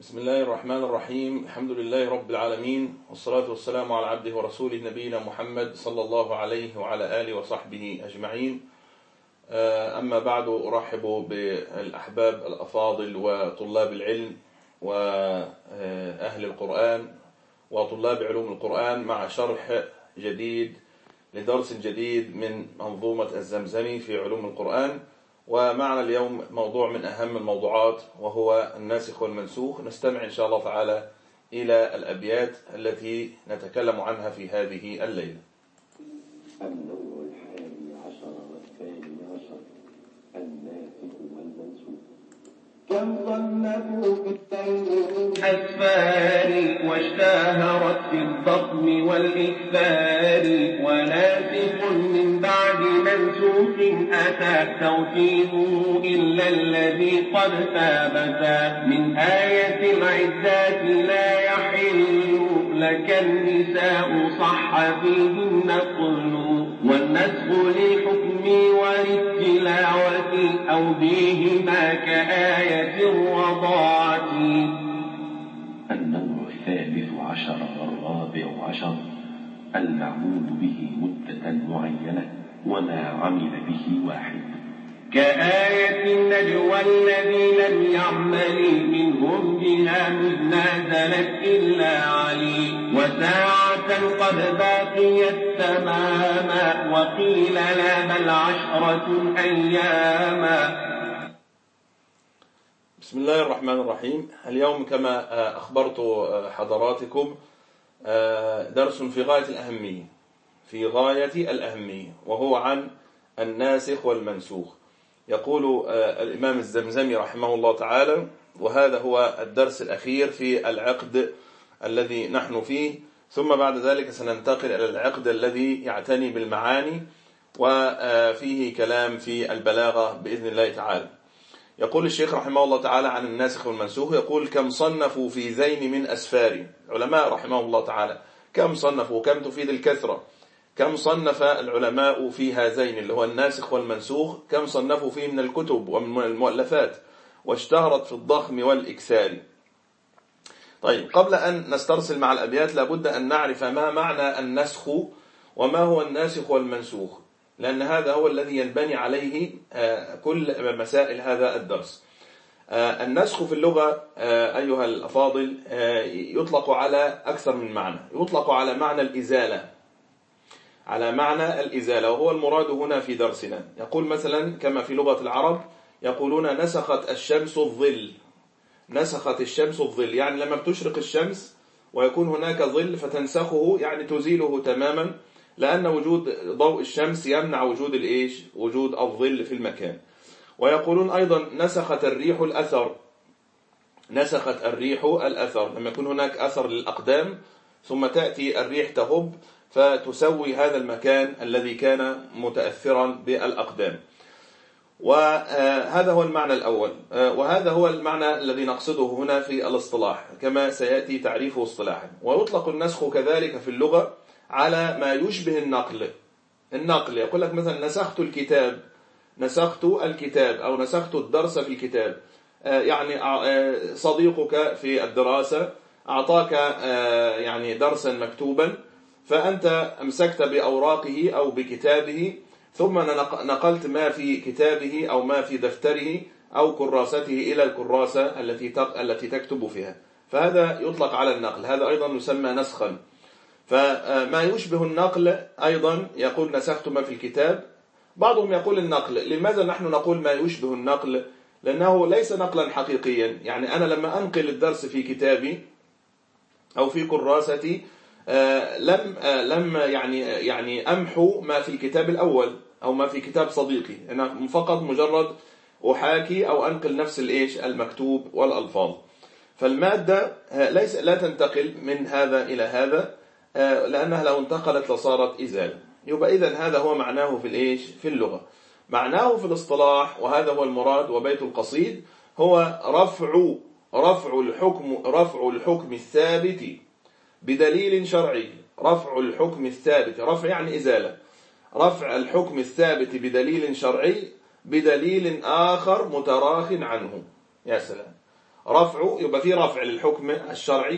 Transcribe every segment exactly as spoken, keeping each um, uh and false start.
بسم الله الرحمن الرحيم. الحمد لله رب العالمين، والصلاة والسلام على عبده ورسوله نبينا محمد صلى الله عليه وعلى آله وصحبه أجمعين. أما بعد، أرحب بالأحباب الأفاضل وطلاب العلم وأهل القرآن وطلاب علوم القرآن مع شرح جديد لدرس جديد من منظومة الزمزمي في علوم القرآن. ومعنا اليوم موضوع من أهم الموضوعات، وهو الناسخ والمنسوخ. نستمع إن شاء الله تعالى إلى الأبيات التي نتكلم عنها في هذه الليلة. النوع الحادي عشر والثاني عشر الناسخ والمنسوخ. كم صنفوا في التنوين أسفار واشتهرت في الضم والإكثار، وناسخ من بعد منسوخ أتى توكيده إلا الذي قد ثابتا. من آية العزات لا يحل لك النساء صح فيه النقل، والنسخ للحكم وللتلاوة أو بهما كآية الرضاعة. النوع الثالث عشر والرابع عشر المعمول به مدة معينة وما عمل به واحد، كآية النجوى الذي لم يعمل منهم بها مذ نزلت إلا علي، وساعة قد باقيت تماما وقيل لا بل عشرة أياما. بسم الله الرحمن الرحيم. اليوم كما أخبرت حضراتكم درس في غاية الأهمية في غاية الأهمية وهو عن الناسخ والمنسوخ. يقول الإمام الزمزمي رحمه الله تعالى: وهذا هو الدرس الأخير في العقد الذي نحن فيه، ثم بعد ذلك سننتقل إلى العقد الذي يعتني بالمعاني وفيه كلام في البلاغة بإذن الله تعالى. يقول الشيخ رحمه الله تعالى عن الناسخ والمنسوخ، يقول: كم صنفوا في ذين من أسفار. علماء رحمه الله تعالى كم صنفوا، كم تفيد الكثرة، كم صنف العلماء في هذين اللي هو الناسخ والمنسوخ، كم صنفوا فيه من الكتب ومن المؤلفات، واشتهرت في الضخم والإكثار. طيب، قبل أن نسترسل مع الأبيات لابد أن نعرف ما معنى النسخ وما هو الناسخ والمنسوخ، لأن هذا هو الذي ينبني عليه كل مسائل هذا الدرس. النسخ في اللغة أيها الأفاضل يطلق على أكثر من معنى. يطلق على معنى الإزالة، على معنى الإزالة، وهو المراد هنا في درسنا. يقول مثلا كما في لغة العرب يقولون: نسخت الشمس الظل. نسخت الشمس الظل يعني لما بتشرق الشمس ويكون هناك ظل فتنسخه، يعني تزيله تماما، لأن وجود ضوء الشمس يمنع وجود الإيش؟ وجود الظل في المكان. ويقولون أيضا: نسخت الريح الأثر. نسخت الريح الأثر لما يكون هناك أثر للأقدام ثم تأتي الريح تهب فتسوي هذا المكان الذي كان متأثرا بالأقدام. وهذا هو المعنى الأول، وهذا هو المعنى الذي نقصده هنا في الاصطلاح كما سيأتي تعريفه اصطلاحا. ويطلق النسخ كذلك في اللغة على ما يشبه النقل. النقل يقول لك مثلا: نسخت الكتاب، نسخت الكتاب أو نسخت الدرس في الكتاب. يعني صديقك في الدراسة أعطاك يعني درسا مكتوبا، فأنت أمسكت بأوراقه أو بكتابه، ثم نقلت ما في كتابه أو ما في دفتره أو كراسته إلى الكراسة التي التي تكتب فيها، فهذا يطلق على النقل. هذا أيضا يسمى نسخا. فما يشبه النقل أيضا يقول: نسخت ما في الكتاب. بعضهم يقول النقل. لماذا نحن نقول ما يشبه النقل؟ لأنه ليس نقلا حقيقيا. يعني أنا لما أنقل الدرس في كتابي أو في كراستي آه لم آه لم يعني يعني أمحو ما في الكتاب الأول أو ما في كتاب صديقي. أنا فقط مجرد أحاكي أو أنقل نفس الإيش المكتوب والألفاظ. فالمادة ليس لا تنتقل من هذا إلى هذا، آه لأنها لو انتقلت لصارت إزالة. يبقى إذن هذا هو معناه في الإيش في اللغة. معناه في الاصطلاح، وهذا هو المراد وبيت القصيد، هو رفع رفع الحكم رفع الحكم الثابت بدليل شرعي. رفع الحكم الثابت، رفع يعني إزالة، رفع الحكم الثابت بدليل شرعي بدليل آخر متراخ عنه. يا سلام. رفع يبقى فيه رفع للحكم الشرعي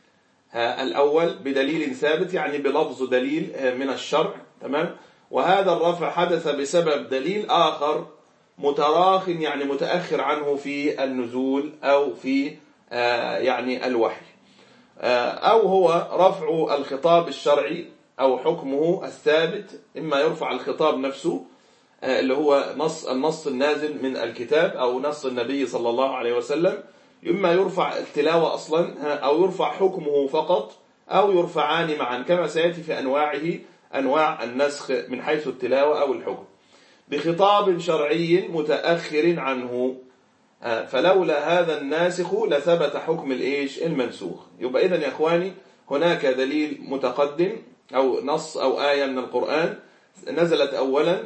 الأول بدليل ثابت، يعني بلفظ دليل من الشرع، تمام. وهذا الرفع حدث بسبب دليل آخر متراخ يعني متأخر عنه في النزول أو في يعني الوحي، أو هو رفع الخطاب الشرعي أو حكمه الثابت، إما يرفع الخطاب نفسه اللي هو نص النص النازل من الكتاب أو نص النبي صلى الله عليه وسلم، إما يرفع التلاوة أصلا أو يرفع حكمه فقط أو يرفعان معا كما سيأتي في أنواعه أنواع النسخ من حيث التلاوة أو الحكم بخطاب شرعي متأخر عنه. فلولا هذا الناسخ لثبت حكم الإيش المنسوخ. يبقى إذن يا إخواني هناك دليل متقدم أو نص أو آية من القرآن نزلت أولا،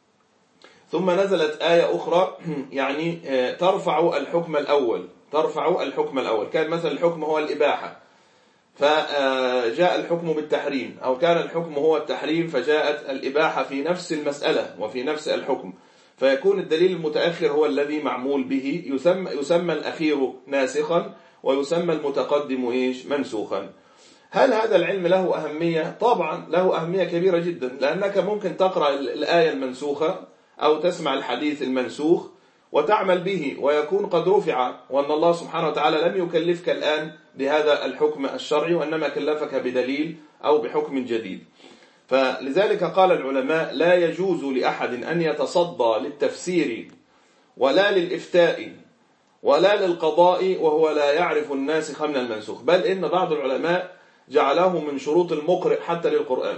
ثم نزلت آية أخرى يعني ترفع الحكم الأول ترفع الحكم الأول كان مثلا الحكم هو الإباحة فجاء الحكم بالتحريم، أو كان الحكم هو التحريم فجاءت الإباحة في نفس المسألة وفي نفس الحكم، فيكون الدليل المتأخر هو الذي معمول به، يسمى, يسمى الأخير ناسخا ويسمى المتقدم إيش منسوخا. هل هذا العلم له أهمية؟ طبعا له أهمية كبيرة جدا، لأنك ممكن تقرأ الآية المنسوخة أو تسمع الحديث المنسوخ وتعمل به ويكون قد رفع، وأن الله سبحانه وتعالى لم يكلفك الآن بهذا الحكم الشرعي وإنما كلفك بدليل أو بحكم جديد. فلذلك قال العلماء لا يجوز لأحد أن يتصدى للتفسير ولا للإفتاء ولا للقضاء وهو لا يعرف الناسخ من المنسوخ، بل إن بعض العلماء جعله من شروط المقرئ حتى للقرآن.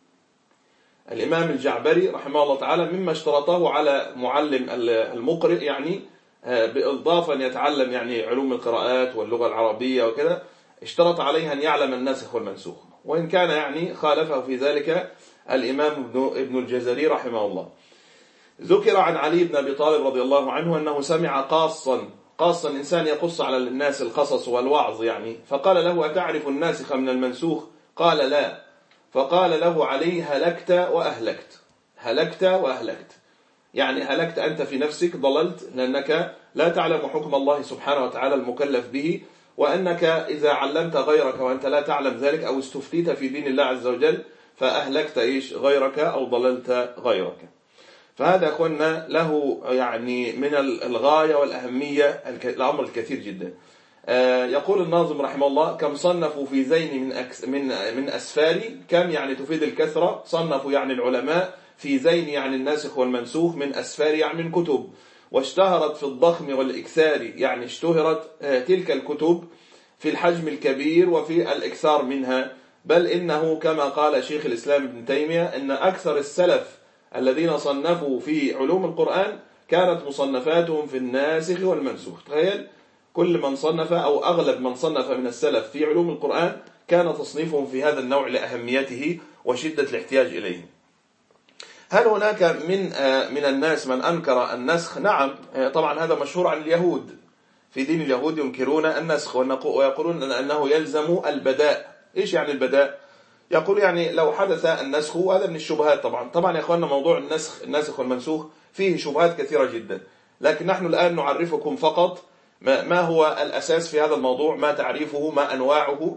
الإمام الجعبري رحمه الله تعالى مما اشترطه على معلم المقرئ يعني بإضافة أن يتعلم يعني علوم القراءات واللغة العربية وكذا، اشترط عليه أن يعلم الناسخ والمنسوخ، وإن كان يعني خالفه في ذلك الإمام ابن الجزري رحمه الله. ذكر عن علي بن أبي طالب رضي الله عنه أنه سمع قاصا قاصا إنسان يقص على الناس القصص والوعظ يعني، فقال له أتعرف الناسخ من المنسوخ؟ قال لا، فقال له علي هلكت وأهلكت هلكت وأهلكت يعني هلكت أنت في نفسك، ضللت لأنك لا تعلم حكم الله سبحانه وتعالى المكلف به، وأنك إذا علمت غيرك وأنت لا تعلم ذلك أو استفتيت في دين الله عز وجل فأهلكت إيش غيرك أو ضللت غيرك. فهذا أخونا له يعني من الغاية والأهمية الأمر الكثير جدا. يقول الناظم رحمه الله كم صنفوا في زين من من من أسفاري، كم يعني تفيد الكثرة، صنفوا يعني العلماء في زين يعني الناسخ والمنسوخ، من أسفار يعني من كتب، واشتهرت في الضخم والإكثار يعني اشتهرت تلك الكتب في الحجم الكبير وفي الإكثار منها، بل إنه كما قال شيخ الإسلام ابن تيمية إن أكثر السلف الذين صنفوا في علوم القرآن كانت مصنفاتهم في الناسخ والمنسوخ. تخيل كل من صنف أو أغلب من صنف من السلف في علوم القرآن كان تصنيفهم في هذا النوع لأهميته وشدة الاحتياج إليه. هل هناك من من الناس من أنكر النسخ؟ نعم طبعا، هذا مشهور عن اليهود. في دين اليهود ينكرون النسخ ويقولون أنه يلزم البداء. إيش يعني البداء؟ يقول يعني لو حدث النسخ، وهذا من الشبهات طبعا. طبعا يا أخواننا موضوع النسخ الناسخ والمنسوخ فيه شبهات كثيرة جدا، لكن نحن الآن نعرفكم فقط ما هو الأساس في هذا الموضوع، ما تعريفه، ما أنواعه،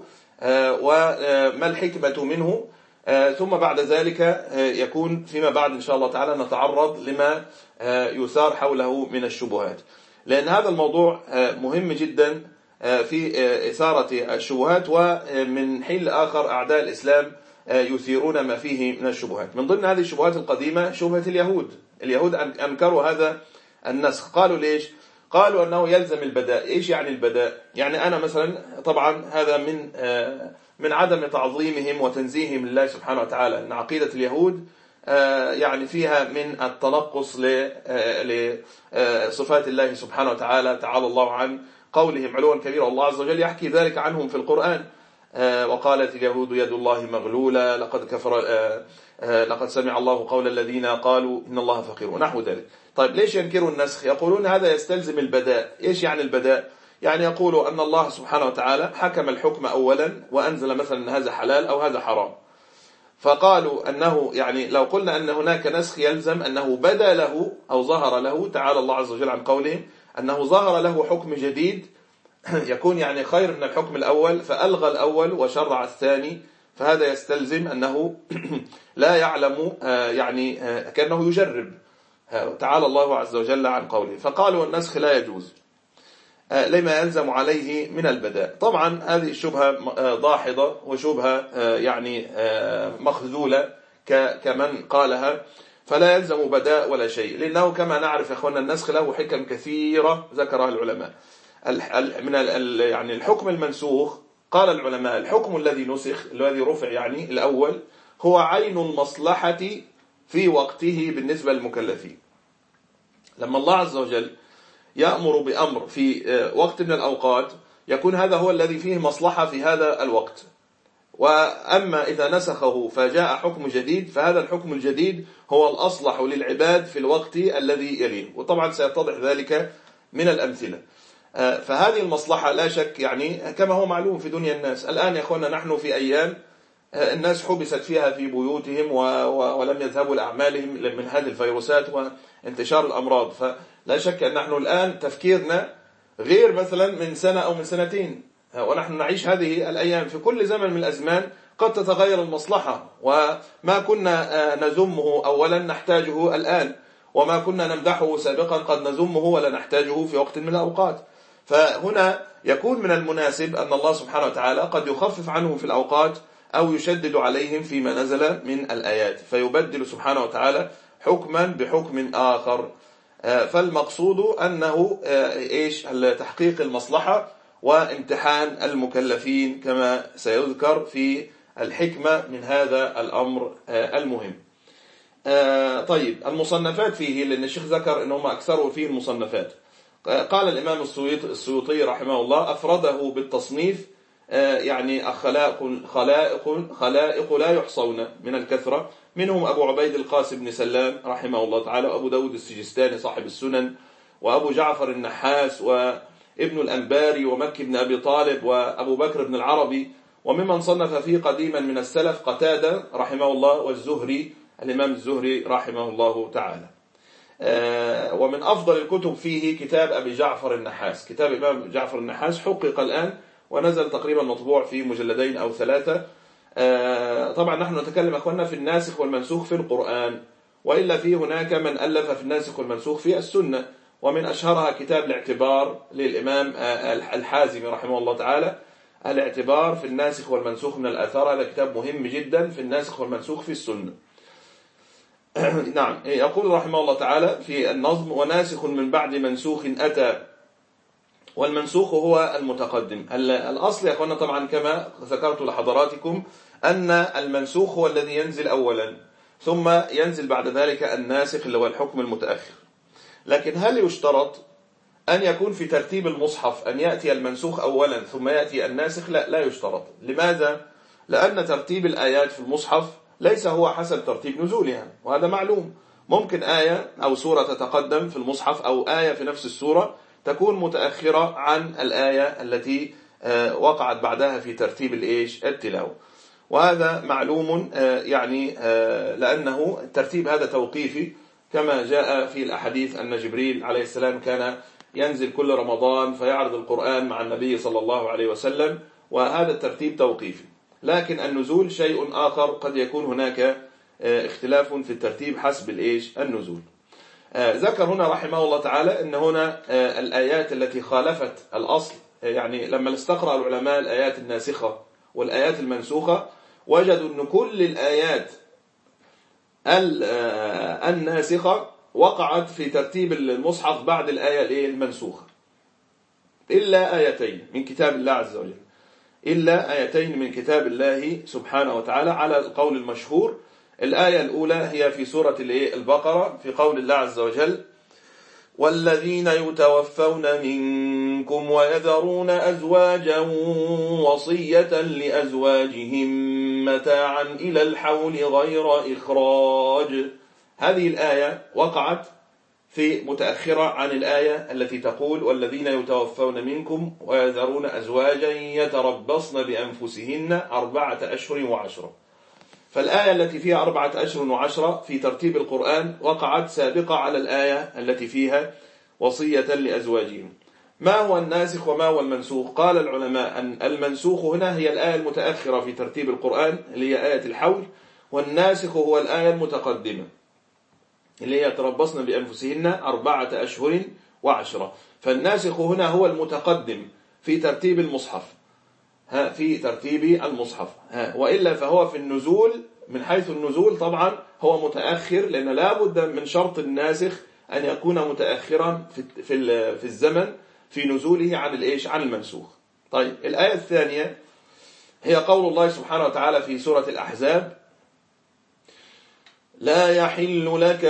وما الحكمة منه، ثم بعد ذلك يكون فيما بعد إن شاء الله تعالى نتعرض لما يثار حوله من الشبهات، لأن هذا الموضوع مهم جدا في إثارة الشبهات، ومن حين لآخر أعداء الإسلام يثيرون ما فيه من الشبهات. من ضمن هذه الشبهات القديمة شبهة اليهود. اليهود أنكروا هذا النسخ. قالوا ليش؟ قالوا أنه يلزم البداء. إيش يعني البداء؟ يعني أنا مثلا طبعا هذا من من عدم تعظيمهم وتنزيههم لله سبحانه وتعالى، أن عقيدة اليهود يعني فيها من التنقص لصفات الله سبحانه وتعالى تعالى الله عن قولهم علوا كبيرا، والله عز وجل يحكي ذلك عنهم في القرآن. وقالت اليهود يد الله مغلولة لقد كفر لقد سمع الله قول الذين قالوا إن الله فقير ونحو ذلك. طيب ليش ينكروا النسخ؟ يقولون هذا يستلزم البداء. إيش يعني البداء؟ يعني يقولوا أن الله سبحانه وتعالى حكم الحكم أولا وأنزل مثلا هذا حلال أو هذا حرام، فقالوا أنه يعني لو قلنا أن هناك نسخ يلزم أنه بدا له أو ظهر له، تعالى الله عز وجل عن قولهم أنه ظهر له حكم جديد يكون يعني خير من الحكم الأول فألغى الأول وشرع الثاني، فهذا يستلزم أنه لا يعلم يعني كأنه يجرب. تعالى الله عز وجل عن قوله. فقالوا النسخ لا يجوز لما يلزم عليه من البداء. طبعا هذه الشبهة ضاحضة وشبهة يعني مخذولة كمن قالها، فلا يلزم بداء ولا شيء، لأنه كما نعرف يا أخوانا النسخ له حكم كثيرة ذكرها العلماء. من يعني الحكم المنسوخ قال العلماء الحكم الذي نسخ الذي رفع يعني الأول هو عين المصلحة في وقته بالنسبة للمكلفين. لما الله عز وجل يأمر بأمر في وقت من الأوقات يكون هذا هو الذي فيه مصلحة في هذا الوقت، وأما إذا نسخه فجاء حكم جديد فهذا الحكم الجديد هو الأصلح للعباد في الوقت الذي يليه، وطبعا سيتضح ذلك من الأمثلة. فهذه المصلحة لا شك يعني كما هو معلوم في دنيا الناس الآن يا أخوانا، نحن في أيام الناس حبست فيها في بيوتهم ولم يذهبوا لأعمالهم من هذه الفيروسات وانتشار الأمراض، فلا شك أن نحن الآن تفكيرنا غير مثلا من سنة أو من سنتين، ونحن نعيش هذه الأيام. في كل زمن من الأزمان قد تتغير المصلحة، وما كنا نذمه أولا نحتاجه الآن، وما كنا نمدحه سابقا قد نذمه ولا نحتاجه في وقت من الأوقات. فهنا يكون من المناسب أن الله سبحانه وتعالى قد يخفف عنه في الأوقات أو يشدد عليهم فيما نزل من الآيات، فيبدل سبحانه وتعالى حكما بحكم آخر. فالمقصود أنه إيش تحقيق المصلحة وامتحان المكلفين كما سيذكر في الحكمة من هذا الأمر المهم. طيب المصنفات فيه، لأن الشيخ ذكر أنهم أكثروا فيه المصنفات. قال الإمام السيوطي رحمه الله أفرده بالتصنيف يعني خلائق خلائق خلائق لا يحصون من الكثرة، منهم أبو عبيد القاسم بن سلام رحمه الله تعالى، وأبو داود السجستاني صاحب السنن، وأبو جعفر النحاس، وابن الأنباري، ومكي بن أبي طالب، وأبو بكر بن العربي. وممن صنف فيه قديما من السلف قتادة رحمه الله، والزهري الإمام الزهري رحمه الله تعالى. ومن أفضل الكتب فيه كتاب أبي جعفر النحاس. كتاب الإمام جعفر النحاس حقق الآن ونزل تقريبا مطبوع في مجلدين أو ثلاثة. طبعا نحن نتكلم أخوانا في الناسخ والمنسوخ في القرآن، وإلا في هناك من ألف في الناسخ والمنسوخ في السنة، ومن أشهرها كتاب الاعتبار للإمام الحازمي رحمه الله تعالى، الاعتبار في الناسخ والمنسوخ من الآثار. هذا كتاب مهم جدا في الناسخ والمنسوخ في السنة. نعم، يقول رحمه الله تعالى في النظم: وناسخ من بعد منسوخ أتى. والمنسوخ هو المتقدم. الأصل يا أخوانا طبعا كما ذكرت لحضراتكم أن المنسوخ هو الذي ينزل أولا، ثم ينزل بعد ذلك الناسخ اللي هو الحكم المتأخر. لكن هل يشترط أن يكون في ترتيب المصحف أن يأتي المنسوخ أولا ثم يأتي الناسخ؟ لا، لا يشترط. لماذا؟ لأن ترتيب الآيات في المصحف ليس هو حسب ترتيب نزولها، وهذا معلوم. ممكن آية أو سورة تتقدم في المصحف، أو آية في نفس السورة تكون متأخرة عن الآية التي وقعت بعدها في ترتيب الإيش التلاوة، وهذا معلوم يعني لأنه الترتيب هذا توقيفي، كما جاء في الأحاديث أن جبريل عليه السلام كان ينزل كل رمضان فيعرض القرآن مع النبي صلى الله عليه وسلم، وهذا الترتيب توقيفي. لكن النزول شيء آخر، قد يكون هناك اختلاف في الترتيب حسب الإيش النزول. ذكر هنا رحمه الله تعالى أن هنا الآيات التي خالفت الأصل، يعني لما استقرأ العلماء الآيات الناسخة والآيات المنسوخة وجدوا أن كل الآيات الناسخة وقعت في ترتيب المصحف بعد الآية المنسوخة، إلا آيتين من كتاب الله عز وجل، إلا آيتين من كتاب الله سبحانه وتعالى على القول المشهور. الآية الأولى هي في سورة البقرة في قول الله عز وجل: والذين يتوفون منكم ويذرون أزواجا وصية لأزواجهم متاعا إلى الحول غير إخراج. هذه الآية وقعت في متأخرة عن الآية التي تقول: والذين يتوفون منكم ويذرون أزواجا يتربصن بأنفسهن أربعة أشهر وعشرة. فالآية التي فيها أربعة أشهر وعشرة في ترتيب القرآن وقعت سابقة على الآية التي فيها وصية لأزواجهم. ما هو الناسخ وما هو المنسوخ؟ قال العلماء أن المنسوخ هنا هي الآية المتأخرة في ترتيب القرآن اللي هي آية الحول، والناسخ هو الآية المتقدمة اللي هي تربصن بأنفسهن أربعة أشهر وعشرة. فالناسخ هنا هو المتقدم في ترتيب المصحف، ها في ترتيب المصحف، ها وإلا فهو في النزول من حيث النزول طبعا هو متأخر، لأن لا بد من شرط الناسخ أن يكون متأخرا في في في الزمن في نزوله عن الإيش عن المنسوخ. طيب الآية الثانية هي قول الله سبحانه وتعالى في سورة الأحزاب: لا يحل لك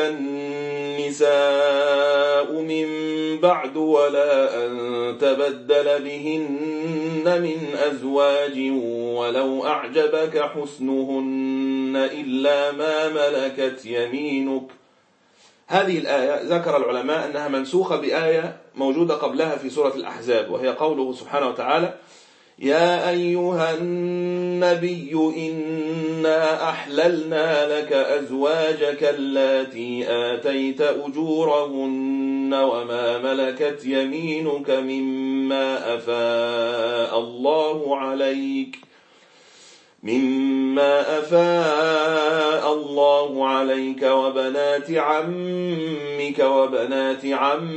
النساء من بعد ولا أن تبدل بهن من أزواج ولو أعجبك حسنهن إلا ما ملكت يمينك. هذه الآية ذكر العلماء أنها منسوخة بآية موجودة قبلها في سورة الأحزاب، وهي قوله سبحانه وتعالى: يا أيها النبي إنا أحللنا لك أزواجك اللاتي آتيت أجورهن وما ملكت يمينك مما أفاء الله عليك مما أفاء الله عليك وبنات عمك وبنات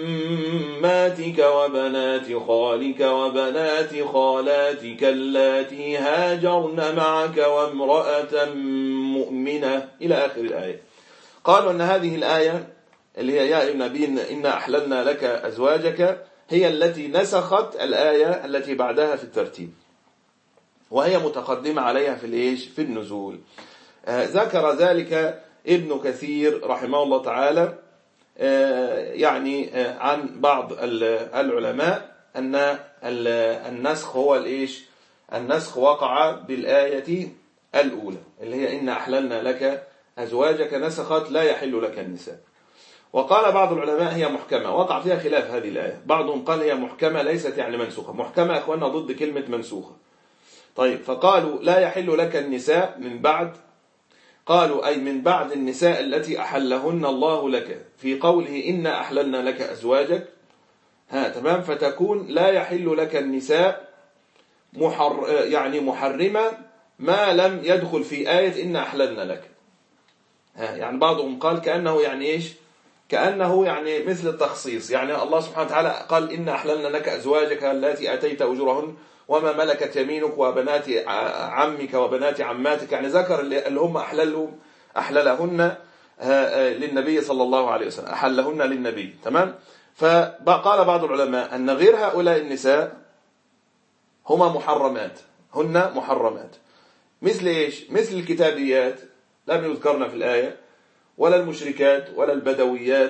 عماتك وبنات خالك وبنات خالاتك اللاتي هاجرن معك وامرأة مؤمنة إلى آخر الآية. قالوا أن هذه الآية اللي هي يا النبي إنا أحللنا لك أزواجك هي التي نسخت الآية التي بعدها في الترتيب، وهي متقدمة عليها في الإيش في النزول. آه ذكر ذلك ابن كثير رحمه الله تعالى آه يعني آه عن بعض العلماء أن النسخ هو الإيش النسخ وقع بالآية الأولى اللي هي إن أحللنا لك أزواجك، نسخت لا يحل لك النساء. وقال بعض العلماء هي محكمة، وقع فيها خلاف هذه الآية، بعضهم قال هي محكمة ليست يعني منسوخة. محكمة يا أخوانا ضد كلمة منسوخة. طيب فقالوا لا يحل لك النساء من بعد، قالوا أي من بعد النساء التي أحلهن الله لك في قوله إنا أحللنا لك أزواجك، ها تمام، فتكون لا يحل لك النساء محر يعني محرمة ما لم يدخل في آية إنا أحللنا لك. ها يعني بعضهم قال كأنه يعني إيش كأنه يعني مثل التخصيص، يعني الله سبحانه وتعالى قال إنا أحللنا لك أزواجك التي أتيت أجورهن وما ملكت يمينك وبنات عمك وبنات عماتك، يعني ذكر اللي هم أحللهم أحللهن للنبي صلى الله عليه وسلم، أحلهن للنبي، تمام. فقال بعض العلماء أن غير هؤلاء النساء هما محرمات، هن محرمات، مثل إيش مثل الكتابيات لم يذكرن في الآية، ولا المشركات ولا البدويات،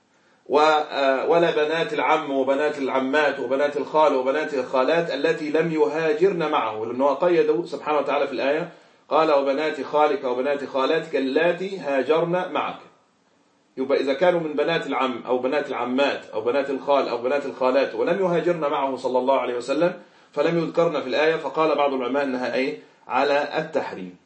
ولا بنات العم وبنات العمات وبنات الخال وبنات الخالات التي لم يهاجرن معه، لأنه قيدوا سبحانه وتعالى في الآية قال وبنات خالك وبنات خالاتك اللاتي هاجرن معك. يبقى إذا كانوا من بنات العم أو بنات العمات أو بنات الخال أو بنات الخالات ولم يهاجرن معه صلى الله عليه وسلم فلم يذكرن في الآية، فقال بعض العلماء أنها أي على التحريم.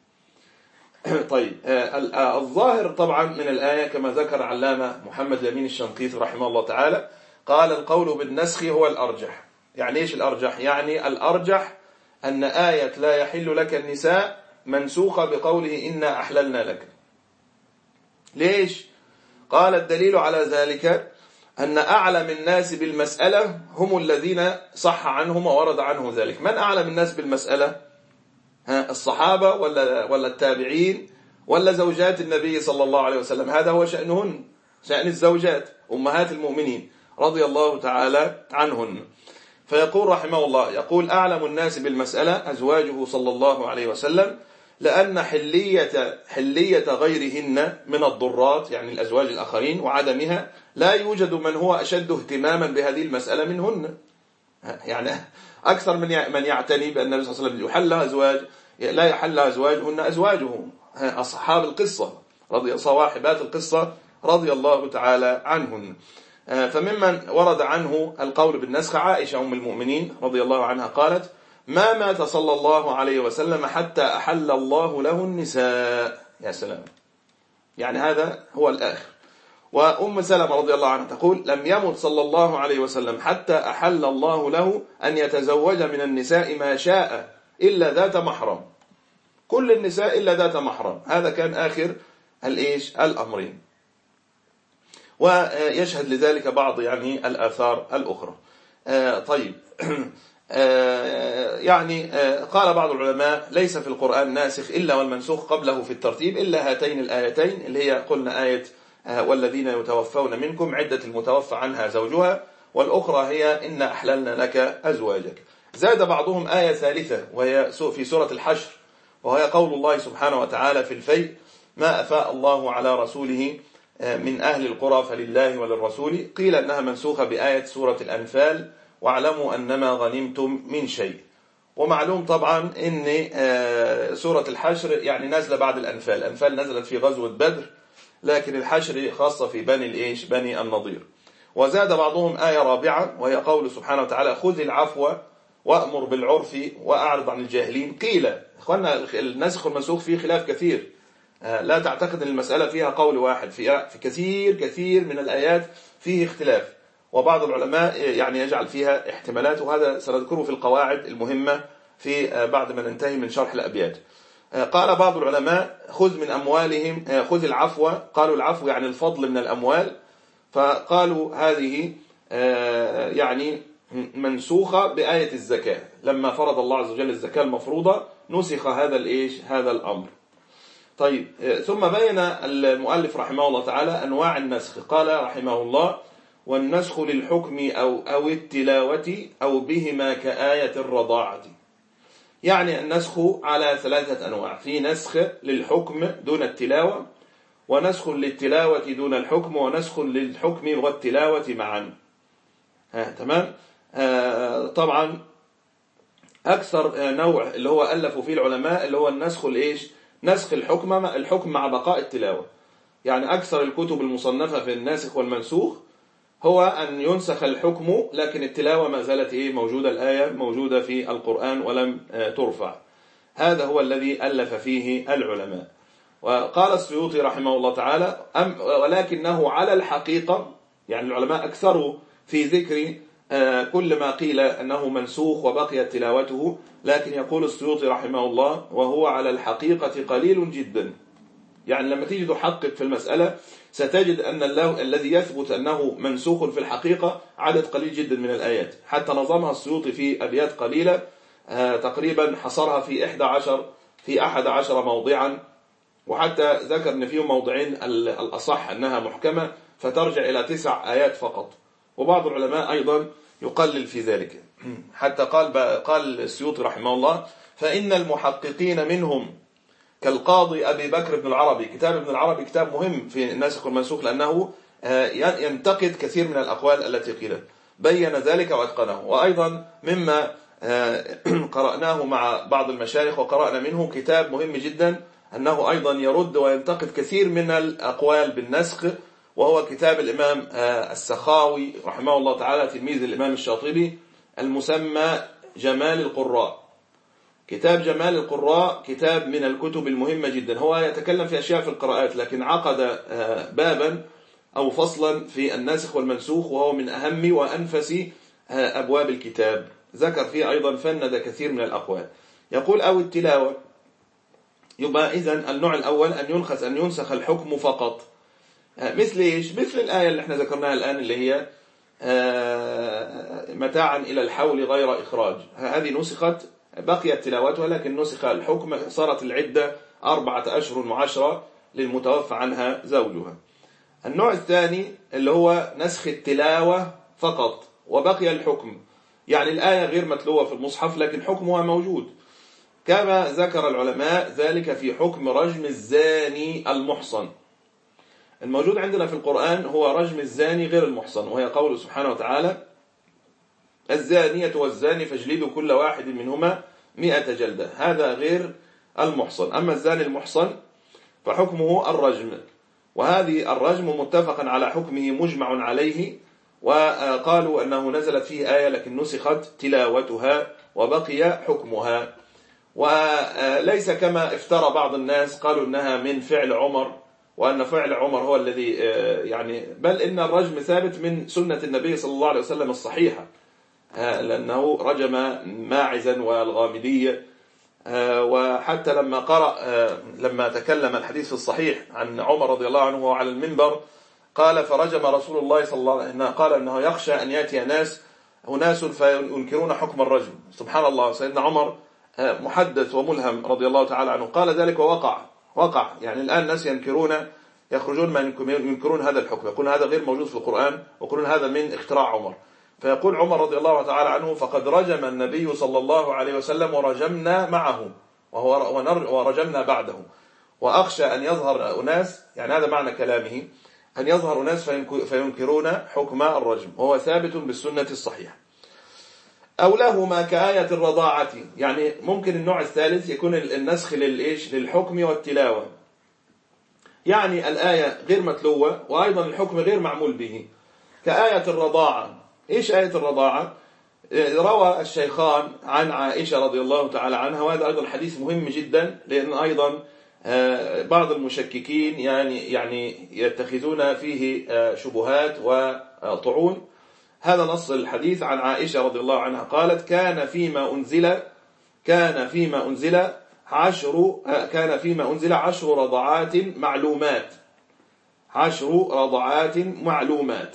طيب الظاهر طبعا من الآية كما ذكر علامة محمد الأمين الشنقيطي رحمه الله تعالى، قال القول بالنسخ هو الأرجح. يعني إيش الأرجح؟ يعني الأرجح أن آية لا يحل لك النساء منسوخة بقوله إنا أحللنا لك. ليش؟ قال الدليل على ذلك أن أعلم الناس بالمسألة هم الذين صح عنهم وورد عنه ذلك. من أعلم الناس بالمسألة؟ ها الصحابة ولا ولا التابعين ولا زوجات النبي صلى الله عليه وسلم؟ هذا هو شأنهن، شأن الزوجات أمهات المؤمنين رضي الله تعالى عنهن. فيقول رحمه الله، يقول أعلم الناس بالمسألة أزواجه صلى الله عليه وسلم، لأن حلية حلية غيرهن من الضرات يعني الأزواج الآخرين وعدمها لا يوجد من هو أشد اهتماما بهذه المسألة منهن. يعني أكثر من من يعتني بأن النبي صلى الله عليه وسلم يحل أزواج لا يحل أزواجهن أزواجه أصحاب القصة رضي صواحبات القصة رضي الله تعالى عنهن. فممن ورد عنه القول بالنسخ عائشة أم المؤمنين رضي الله عنها قالت ما مات صلى الله عليه وسلم حتى أحل الله له النساء. يا سلام، يعني هذا هو الآخر. وأم سلمة رضي الله عنها تقول لم يمت صلى الله عليه وسلم حتى أحل الله له أن يتزوج من النساء ما شاء إلا ذات محرم، كل النساء إلا ذات محرم. هذا كان آخر الإيش الأمرين، ويشهد لذلك بعض يعني الآثار الأخرى. آه طيب آه يعني آه قال بعض العلماء ليس في القرآن ناسخ إلا والمنسوخ قبله في الترتيب إلا هاتين الآيتين اللي هي قلنا آية آه والذين يتوفون منكم عدة المتوفى عنها زوجها، والأخرى هي إن أحللنا لك أزواجك. زاد بعضهم آية ثالثة وهي في سورة الحشر، وهي قول الله سبحانه وتعالى في الفيء ما أفاء الله على رسوله من أهل القرى فلله وللرسول، قيل أنها منسوخة بآية سورة الأنفال واعلموا أنما غنمتم من شيء. ومعلوم طبعا أن سورة الحشر يعني نازلة بعد الأنفال، الأنفال نزلت في غزوة بدر، لكن الحشر خاصة في بني الإيش بني النضير. وزاد بعضهم آية رابعة وهي قول سبحانه وتعالى خذ العفو وأمر بالعرف وأعرض عن الجاهلين. قيل إخوانا الناسخ والمنسوخ فيه خلاف كثير، لا تعتقد أن المسألة فيها قول واحد، في كثير كثير من الآيات فيه اختلاف، وبعض العلماء يعني يجعل فيها احتمالات، وهذا سنذكره في القواعد المهمة في بعد ما ننتهي من شرح الأبيات. قال بعض العلماء خذ من أموالهم خذ العفو، قالوا العفو يعني الفضل من الأموال، فقالوا هذه يعني منسوخة بآية الزكاة، لما فرض الله عز وجل الزكاة المفروضة نسخ هذا الإيش هذا الأمر. طيب ثم بين المؤلف رحمه الله تعالى أنواع النسخ، قال رحمه الله والنسخ للحكم أو, أو التلاوة أو بهما كآية الرضاعة. يعني النسخ على ثلاثة أنواع، في نسخ للحكم دون التلاوة، ونسخ للتلاوة دون الحكم، ونسخ للحكم والتلاوة معا. ها تمام. آه طبعا أكثر نوع اللي هو ألفوا فيه العلماء اللي هو النسخ الإيش نسخ الحكم الحكم مع بقاء التلاوة. يعني أكثر الكتب المصنفة في الناسخ والمنسوخ هو أن ينسخ الحكم لكن التلاوة ما زالت إيه موجودة، الآية موجودة في القرآن ولم ترفع. هذا هو الذي ألف فيه العلماء. وقال السيوطي رحمه الله تعالى ولكنه على الحقيقة، يعني العلماء أكثروا في ذكر كل ما قيل أنه منسوخ وبقيت تلاوته، لكن يقول السيوطي رحمه الله وهو على الحقيقة قليل جدا. يعني لما تيجي تحقق في المسألة ستجد أن الله الذي يثبت أنه منسوخ في الحقيقة عدد قليل جدا من الآيات، حتى نظمها السيوطي في أبيات قليلة تقريبا حصرها في إحدى عشر في أحد عشر موضعا، وحتى ذكر أن فيهم موضعين الأصح أنها محكمة فترجع إلى تسع آيات فقط. وبعض العلماء أيضا يقلل في ذلك، حتى قال قال السيوطي رحمه الله فإن المحققين منهم كالقاضي أبي بكر بن العربي، كتاب ابن العربي كتاب مهم في الناسخ والمنسوخ لأنه ينتقد كثير من الأقوال التي قيلت، بين ذلك وأتقنه. وأيضا مما قرأناه مع بعض المشايخ وقرأنا منه كتاب مهم جدا أنه أيضا يرد وينتقد كثير من الأقوال بالنسخ، وهو كتاب الإمام السخاوي رحمه الله تعالى تلميذ الإمام الشاطبي المسمى جمال القراء. كتاب جمال القراء كتاب من الكتب المهمة جدا، هو يتكلم في أشياء في القراءات لكن عقد بابا أو فصلا في الناسخ والمنسوخ، وهو من أهم وأنفس أبواب الكتاب، ذكر فيه أيضا فند كثير من الأقوال. يقول أو التلاوة، يبقى إذن النوع الأول أن ينخس أن ينسخ الحكم فقط، مثل إيش؟ مثل الآية اللي احنا ذكرناها الآن اللي هي متاعا إلى الحول غير إخراج، هذه نسخت بقيت تلاوتها لكن نسخ الحكم، صارت العدة أربعة أشهر وعشرة للمتوفى عنها زوجها. النوع الثاني اللي هو نسخ التلاوة فقط وبقي الحكم، يعني الآية غير متلوة في المصحف لكن حكمها موجود، كما ذكر العلماء ذلك في حكم رجم الزاني المحصن. الموجود عندنا في القرآن هو رجم الزاني غير المحصن، وهي قوله سبحانه وتعالى الزانية والزاني فاجلدوا كل واحد منهما مئة جلدة، هذا غير المحصن. أما الزاني المحصن فحكمه الرجم، وهذه الرجم متفق على حكمه مجمع عليه، وقالوا أنه نزلت فيه آية لكن نسخت تلاوتها وبقي حكمها. وليس كما افترى بعض الناس قالوا أنها من فعل عمر وأن فعل عمر هو الذي يعني، بل إن الرجم ثابت من سنة النبي صلى الله عليه وسلم الصحيحة، لأنه رجم ماعزا والغامدية. وحتى لما قرأ لما تكلم الحديث في الصحيح عن عمر رضي الله عنه وهو على المنبر قال فرجم رسول الله صلى الله عليه وسلم، قال أنه يخشى أن يأتي ناس أناس فينكرون حكم الرجم. سبحان الله، سيدنا عمر محدث وملهم رضي الله تعالى عنه قال ذلك ووقع وقع يعني الآن ناس ينكرون يخرجون من ينكرون هذا الحكم، يقولون هذا غير موجود في القرآن، ويقولون هذا من اختراع عمر. فيقول عمر رضي الله تعالى عنه فقد رجم النبي صلى الله عليه وسلم ورجمنا معه ورجمنا بعده، وأخشى أن يظهر أناس، يعني هذا معنى كلامه، أن يظهر أناس فينكرون حكم الرجم، وهو ثابت بالسنة الصحيحة. أو لهما كآية الرضاعة، يعني ممكن النوع الثالث يكون النسخ للإيش للحكم والتلاوة، يعني الآية غير متلوة وأيضا الحكم غير معمول به، كآية الرضاعة. إيش آية الرضاعة؟ روى الشيخان عن عائشة رضي الله تعالى عنها، وهذا أيضا حديث مهم جدا، لأن أيضا بعض المشككين يعني يعني يتخذون فيه شبهات وطعون. هذا نص الحديث عن عائشة رضي الله عنها قالت كان فيما أنزل كان فيما أنزل عشر كان فيما أنزل عشر رضعات معلومات عشر رضعات معلومات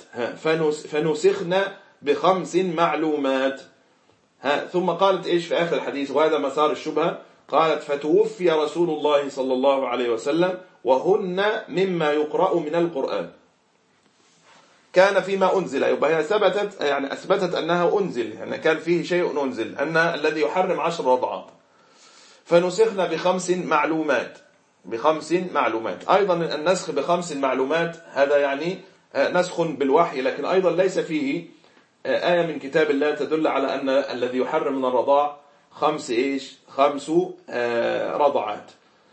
فنسخنا بخمس معلومات. ثم قالت إيش في آخر الحديث، وهذا مسار الشبهة، قالت فتوفي رسول الله صلى الله عليه وسلم وهن مما يقرأ من القرآن. كان فيما أنزل، يبقى هي ثبتت يعني أثبتت أنها أنزل، يعني كان فيه شيء أنزل، أن الذي يحرم عشر رضعات. فنسخنا بخمس معلومات بخمس معلومات. أيضا النسخ بخمس معلومات هذا يعني نسخ بالوحي، لكن أيضا ليس فيه آية من كتاب الله تدل على أن الذي يحرم من الرضاع خمس إيش خمس رضعات.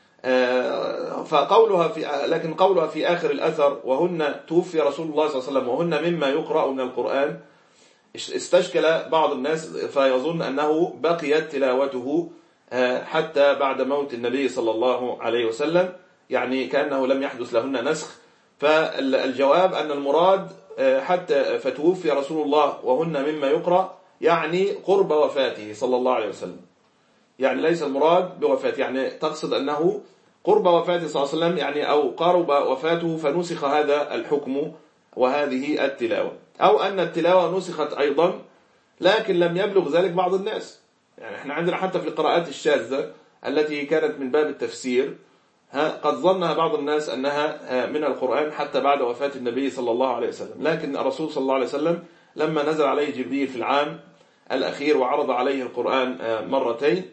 فقولها في لكن قولها في آخر الأثر وهن توفي رسول الله صلى الله عليه وسلم وهن مما يقرأ من القرآن، استشكل بعض الناس فيظن أنه بقيت تلاوته حتى بعد موت النبي صلى الله عليه وسلم، يعني كأنه لم يحدث لهن نسخ. فالجواب أن المراد حتى فتوفي رسول الله وهن مما يقرأ يعني قرب وفاته صلى الله عليه وسلم، يعني ليس المراد بوفاته، يعني تقصد أنه قرب وفاته صلى الله عليه وسلم، يعني أو قرب وفاته فنسخ هذا الحكم وهذه التلاوة، أو أن التلاوة نسخت أيضا لكن لم يبلغ ذلك بعض الناس. يعني احنا عندنا حتى في القراءات الشاذة التي كانت من باب التفسير قد ظنها بعض الناس أنها من القرآن حتى بعد وفاة النبي صلى الله عليه وسلم، لكن الرسول صلى الله عليه وسلم لما نزل عليه جبريل في العام الأخير وعرض عليه القرآن مرتين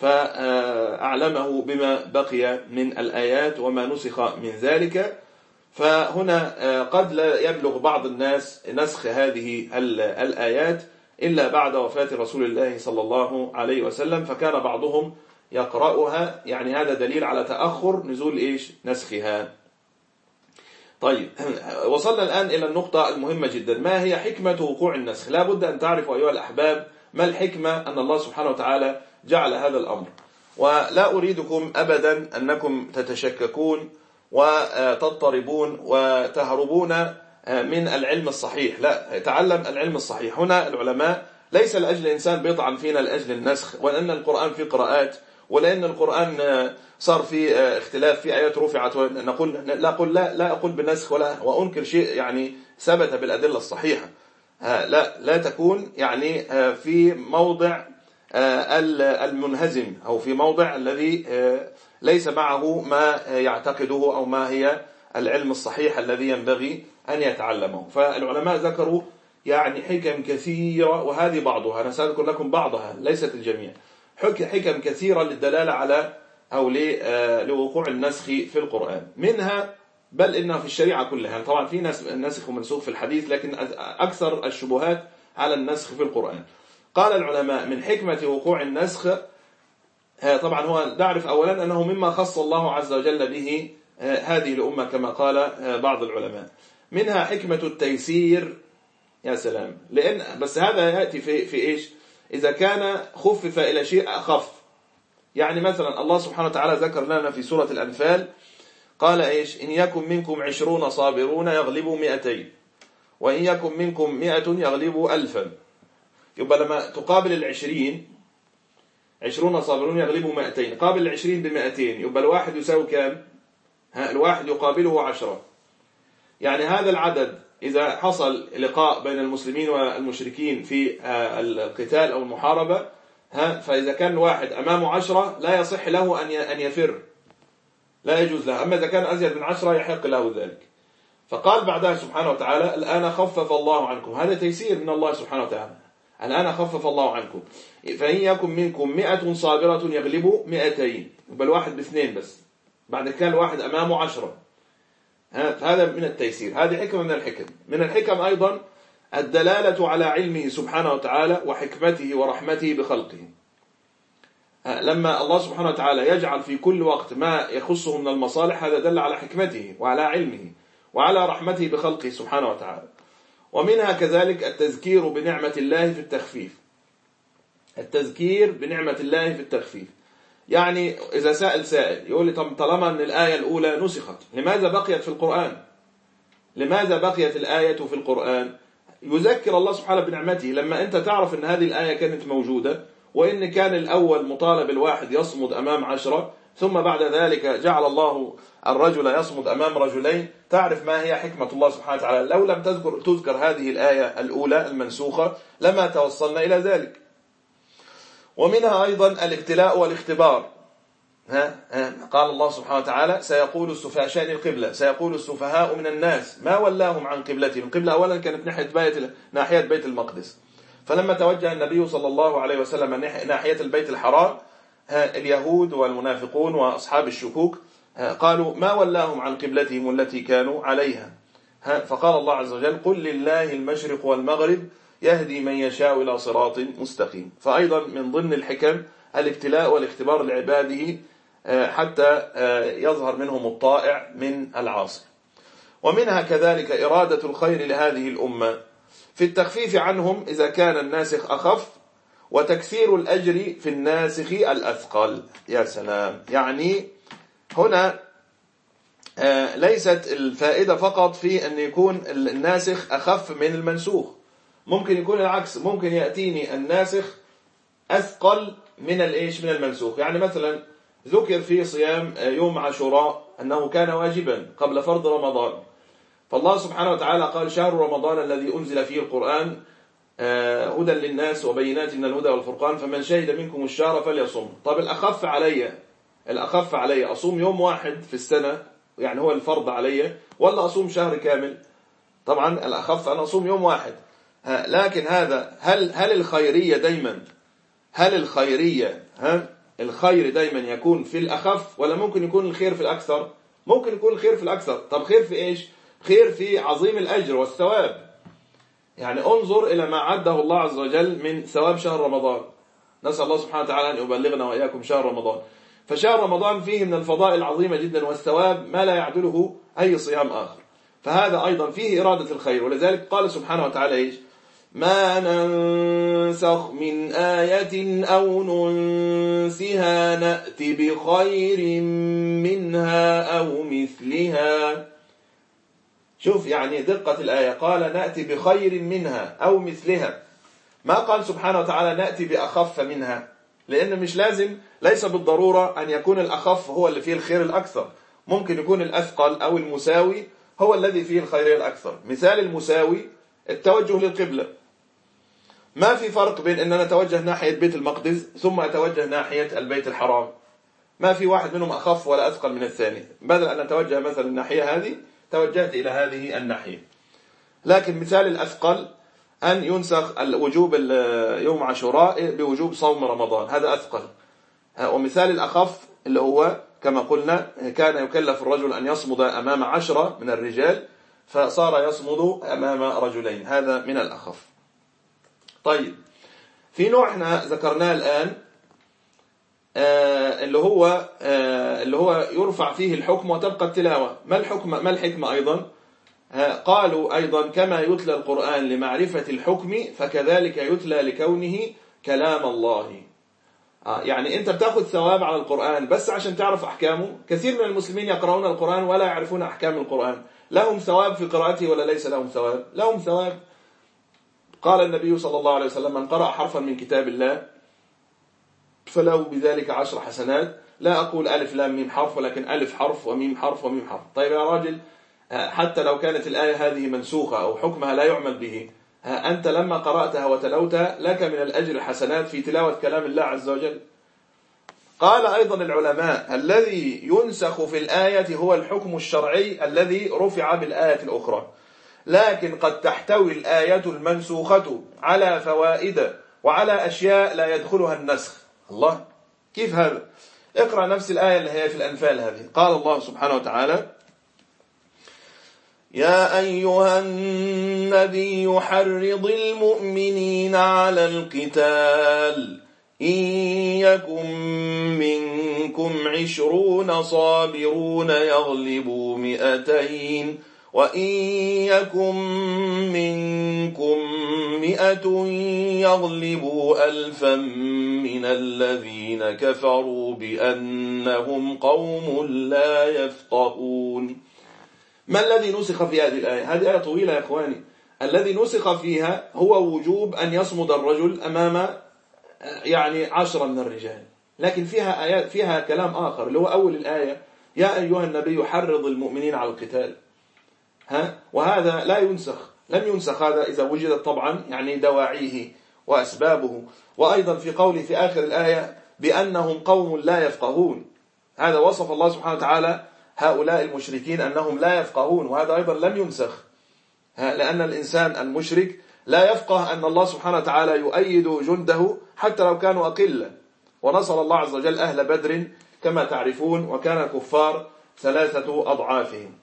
فأعلمه بما بقي من الآيات وما نسخ من ذلك. فهنا قد لا يبلغ بعض الناس نسخ هذه الآيات إلا بعد وفاة رسول الله صلى الله عليه وسلم، فكان بعضهم يقرأها، يعني هذا دليل على تأخر نزول إيش نسخها. طيب وصلنا الآن إلى النقطة المهمة جدا، ما هي حكمة وقوع النسخ؟ لا بد أن تعرفوا أيها الأحباب ما الحكمة أن الله سبحانه وتعالى جعل هذا الأمر. ولا أريدكم أبدا أنكم تتشككون وتضطربون وتهربون من العلم الصحيح، لا، تعلم العلم الصحيح. هنا العلماء ليس لأجل الإنسان بيطعن فينا لأجل النسخ، وأن القرآن فيه قراءات، ولأن القرآن صار في اختلاف في آيات رفعت، نقول لا أقول لا لا أقول بالنسخ ولا وأنكر شيء يعني ثبت بالأدلة الصحيحة. لا لا تكون يعني في موضع المنهزم أو في موضع الذي ليس معه ما يعتقده أو ما هي العلم الصحيح الذي ينبغي أن يتعلمه. فالعلماء ذكروا يعني حكم كثيرة، وهذه بعضها، أنا سأذكر لكم بعضها ليست الجميع، حكم كثيرة للدلالة على أو لوقوع النسخ في القرآن، منها بل إنها في الشريعة كلها. يعني طبعا في نسخ ومنسوخ في الحديث، لكن أكثر الشبهات على النسخ في القرآن. قال العلماء من حكمة وقوع النسخ، طبعا هو نعرف أولا أنه مما خص الله عز وجل به هذه الأمة كما قال بعض العلماء، منها حكمة التيسير. يا سلام، لأن بس هذا يأتي في في إيش إذا كان خفف إلى شيء أخف. يعني مثلا الله سبحانه وتعالى ذكر لنا في سورة الأنفال قال إيش؟ إن يكن منكم عشرون صابرون يغلبوا مئتين، وإن يكن منكم مئة يغلبوا ألفا. يبقى لما تقابل العشرين، عشرون صابرون يغلبوا مئتين، قابل العشرين بمئتين، يبقى الواحد يساوي كام؟ ها، الواحد يقابله عشرة. يعني هذا العدد إذا حصل لقاء بين المسلمين والمشركين في القتال أو المحاربة، ها، فإذا كان واحد أمامه عشرة لا يصح له أن يفر، لا يجوز له. أما إذا كان أزيد من عشرة يحق له ذلك. فقال بعدها سبحانه وتعالى الآن خفف الله عنكم. هذا تيسير من الله سبحانه وتعالى، الآن خفف الله عنكم. فإن يكن منكم مئة صابرة يغلبوا مئتين، يبقى الواحد باثنين بس، بعد كان الواحد أمامه عشرة. هذا من التيسير، هذه حكمة من الحكم. من الحكم أيضا الدلالة على علمه سبحانه وتعالى وحكمته ورحمته بخلقه. لما الله سبحانه وتعالى يجعل في كل وقت ما يخصه من المصالح، هذا دل على حكمته وعلى علمه وعلى رحمته بخلقه سبحانه وتعالى. ومنها كذلك التذكير بنعمة الله في التخفيف، التذكير بنعمة الله في التخفيف. يعني إذا سأل سائل يقول لي طالما أن الآية الأولى نسخت، لماذا بقيت في القرآن؟ لماذا بقيت الآية في القرآن؟ يذكر الله سبحانه بنعمته. لما أنت تعرف أن هذه الآية كانت موجودة، وإن كان الأول مطالب الواحد يصمد أمام عشرة، ثم بعد ذلك جعل الله الرجل يصمد أمام رجلين، تعرف ما هي حكمة الله سبحانه وتعالى. لو لم تذكر, تذكر هذه الآية الأولى المنسوخة لما توصلنا إلى ذلك. ومنها أيضا الابتلاء والاختبار. ها ها قال الله سبحانه وتعالى سيقول السفهاء، شأن القبلة، سيقول السفهاء من الناس ما ولاهم عن قبلتهم. القبلة أولا كانت ناحية بيت ناحية بيت المقدس، فلما توجه النبي صلى الله عليه وسلم ناحية البيت الحرام، اليهود والمنافقون وأصحاب الشكوك قالوا ما ولاهم عن قبلتهم التي كانوا عليها. فقال الله عز وجل قل لله المشرق والمغرب يهدي من يشاء إلى صراط مستقيم. فأيضا من ضمن الحكم الابتلاء والاختبار لعباده حتى يظهر منهم الطائع من العاصي. ومنها كذلك إرادة الخير لهذه الأمة في التخفيف عنهم إذا كان الناسخ أخف، وتكثير الأجر في الناسخ الأثقل. يا سلام، يعني هنا ليست الفائدة فقط في أن يكون الناسخ أخف من المنسوخ، ممكن يكون العكس، ممكن يأتيني الناسخ أثقل من الإيش من المنسوخ. يعني مثلا ذكر في صيام يوم عاشوراء أنه كان واجبا قبل فرض رمضان، فالله سبحانه وتعالى قال شهر رمضان الذي أنزل فيه القرآن هدى للناس وبينات من الهدى والفرقان فمن شهد منكم الشهر فليصم. طب الأخف علي الأخف علي أصوم يوم واحد في السنة، يعني هو الفرض علي، ولا أصوم شهر كامل؟ طبعا الأخف أن أصوم يوم واحد. لكن هذا هل هل الخيرية دايما هل الخيرية ها الخير دايما يكون في الأخف، ولا ممكن يكون الخير في الأكثر؟ ممكن يكون الخير في الأكثر. طب خير في إيش؟ خير في عظيم الأجر والثواب. يعني انظر إلى ما عده الله عز وجل من ثواب شهر رمضان، نسأل الله سبحانه وتعالى أن يبلغنا وإياكم شهر رمضان. فشهر رمضان فيه من الفضائل العظيمة جدا والثواب ما لا يعدله أي صيام آخر، فهذا أيضا فيه إرادة الخير. ولذلك قال سبحانه وتعالى إيش؟ ما ننسخ من آية أو ننسها نأتي بخير منها أو مثلها. شوف يعني دقة الآية، قال نأتي بخير منها أو مثلها، ما قال سبحانه وتعالى نأتي بأخف منها، لأن مش لازم، ليس بالضرورة أن يكون الأخف هو اللي فيه الخير الأكثر، ممكن يكون الأثقل أو المساوي هو الذي فيه الخير الأكثر. مثال المساوي التوجه للقبلة، ما في فرق بين أن أنا أتوجه ناحية بيت المقدس ثم أتوجه ناحية البيت الحرام، ما في واحد منهم أخف ولا أثقل من الثاني، بدل أن أتوجه مثلا الناحية هذه توجهت إلى هذه الناحية. لكن مثال الأثقل أن ينسخ الوجوب يوم عاشوراء بوجوب صوم رمضان، هذا أثقل. ومثال الأخف اللي هو كما قلنا كان يكلف الرجل أن يصمد أمام عشرة من الرجال فصار يصمد أمام رجلين، هذا من الأخف. طيب، في نوع احنا ذكرناه الآن اللي هو اللي هو يرفع فيه الحكم وتبقى التلاوة. ما الحكم ما الحكمة أيضا؟ قالوا أيضا كما يتلى القرآن لمعرفة الحكم فكذلك يتلى لكونه كلام الله. آه يعني أنت بتاخذ ثواب على القرآن بس عشان تعرف أحكامه. كثير من المسلمين يقرؤون القرآن ولا يعرفون أحكام القرآن. لهم ثواب في قراءته ولا ليس لهم ثواب؟ لهم ثواب. قال النبي صلى الله عليه وسلم: من قرأ حرفا من كتاب الله فله بذلك عشر حسنات. لا أقول ألف لام ميم حرف، ولكن ألف حرف وميم حرف وميم حرف. طيب يا راجل، حتى لو كانت الآية هذه منسوخة أو حكمها لا يعمل به، أنت لما قرأتها وتلوتها لك من الأجر حسنات في تلاوة كلام الله عز وجل. قال أيضا العلماء: الذي ينسخ في الآية هو الحكم الشرعي الذي رفع بالآية الأخرى، لكن قد تحتوي الآية المنسوخة على فوائد وعلى أشياء لا يدخلها النسخ. الله، كيف هذا؟ اقرأ نفس الآية اللي هي في الأنفال هذه. قال الله سبحانه وتعالى: يا أيها النبي حرض المؤمنين على القتال إن يكن منكم عشرون صابرون يغلبوا مئتين وإن يكن منكم مئة يغلبوا ألفا من الذين كفروا بأنهم قوم لا يفقهون. ما الذي نسخ في هذه الآية؟ هذه آية طويلة يا إخواني. الذي نسخ فيها هو وجوب أن يصمد الرجل أمام يعني عشرة من الرجال، لكن فيها آيات فيها كلام آخر اللي هو أول الآية: يا أيها النبي حرض المؤمنين على القتال. ها؟ وهذا لا ينسخ، لم ينسخ هذا إذا وجدت طبعا يعني دواعيه وأسبابه. وأيضا في قوله في آخر الآية: بأنهم قوم لا يفقهون، هذا وصف الله سبحانه وتعالى هؤلاء المشركين أنهم لا يفقهون، وهذا أيضا لم ينسخ، لأن الإنسان المشرك لا يفقه أن الله سبحانه وتعالى يؤيد جنده حتى لو كانوا أقلة. ونصر الله عز وجل أهل بدر كما تعرفون، وكان الكفار ثلاثة أضعافهم.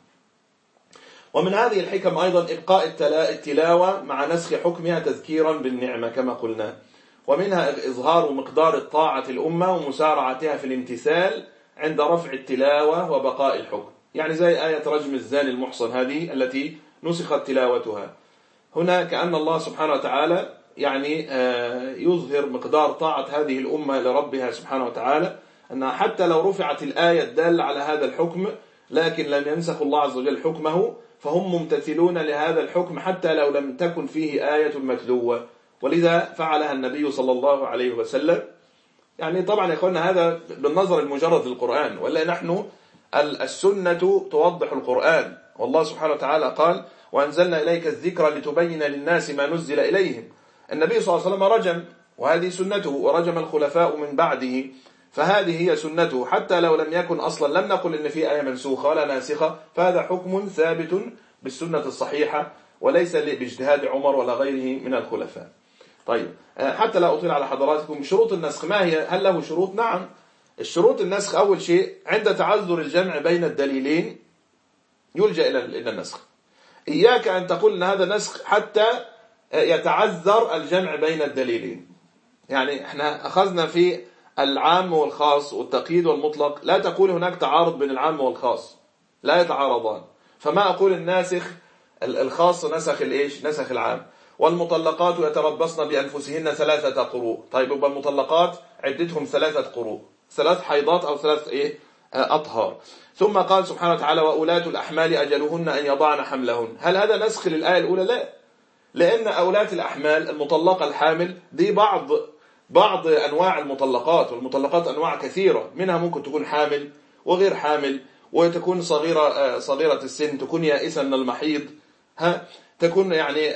ومن هذه الحكم أيضا إبقاء التلاوة مع نسخ حكمها تذكيرا بالنعمة كما قلنا. ومنها إظهار مقدار الطاعة الأمة ومسارعتها في الامتثال عند رفع التلاوة وبقاء الحكم، يعني زي آية رجم الزاني المحصن هذه التي نسخت تلاوتها. هنا كأن الله سبحانه وتعالى يعني يظهر مقدار طاعة هذه الأمة لربها سبحانه وتعالى، أنها حتى لو رفعت الآية الدالة على هذا الحكم لكن لم ينسخ الله عز وجل حكمه، فهم ممتثلون لهذا الحكم حتى لو لم تكن فيه آية متلوة. ولذا فعلها النبي صلى الله عليه وسلم. يعني طبعا يا إخوانا هذا بالنظر المجرد للقرآن، ولا نحن السنة توضح القرآن. والله سبحانه وتعالى قال: وأنزلنا إليك الذكر لتبين للناس ما نزل إليهم. النبي صلى الله عليه وسلم رجم، وهذه سنته، ورجم الخلفاء من بعده، فهذه هي سنته حتى لو لم يكن أصلا، لم نقل إن في آية منسوخة ولا ناسخة، فهذا حكم ثابت بالسنة الصحيحة وليس باجتهاد عمر ولا غيره من الخلفاء. طيب، حتى لا أطيل على حضراتكم، شروط النسخ ما هي؟ هل له شروط؟ نعم. الشروط النسخ أول شيء عند تعذر الجمع بين الدليلين يلجأ إلى النسخ. إياك أن تقول أن هذا نسخ حتى يتعذر الجمع بين الدليلين. يعني احنا أخذنا في العام والخاص والتقييد والمطلق، لا تقول هناك تعارض بين العام والخاص، لا يتعارضان. فما أقول الناسخ الخاص نسخ الإيش؟ نسخ العام. والمطلقات يتربصن بأنفسهن ثلاثة قروء. طيب يبقى المطلقات عدتهم ثلاثة قروء، ثلاث حيضات أو ثلاث إيه أطهار. ثم قال سبحانه وتعالى: وأولاة الأحمال أجلهن أن يضعن حملهن. هل هذا نسخ للآية الأولى؟ لا، لأن أولاة الأحمال المطلقة الحامل دي بعض بعض أنواع المطلقات، والمطلقات أنواع كثيرة، منها ممكن تكون حامل وغير حامل، وتكون صغيرة صغيرة السن، تكون يائسة من المحيض، ها تكون يعني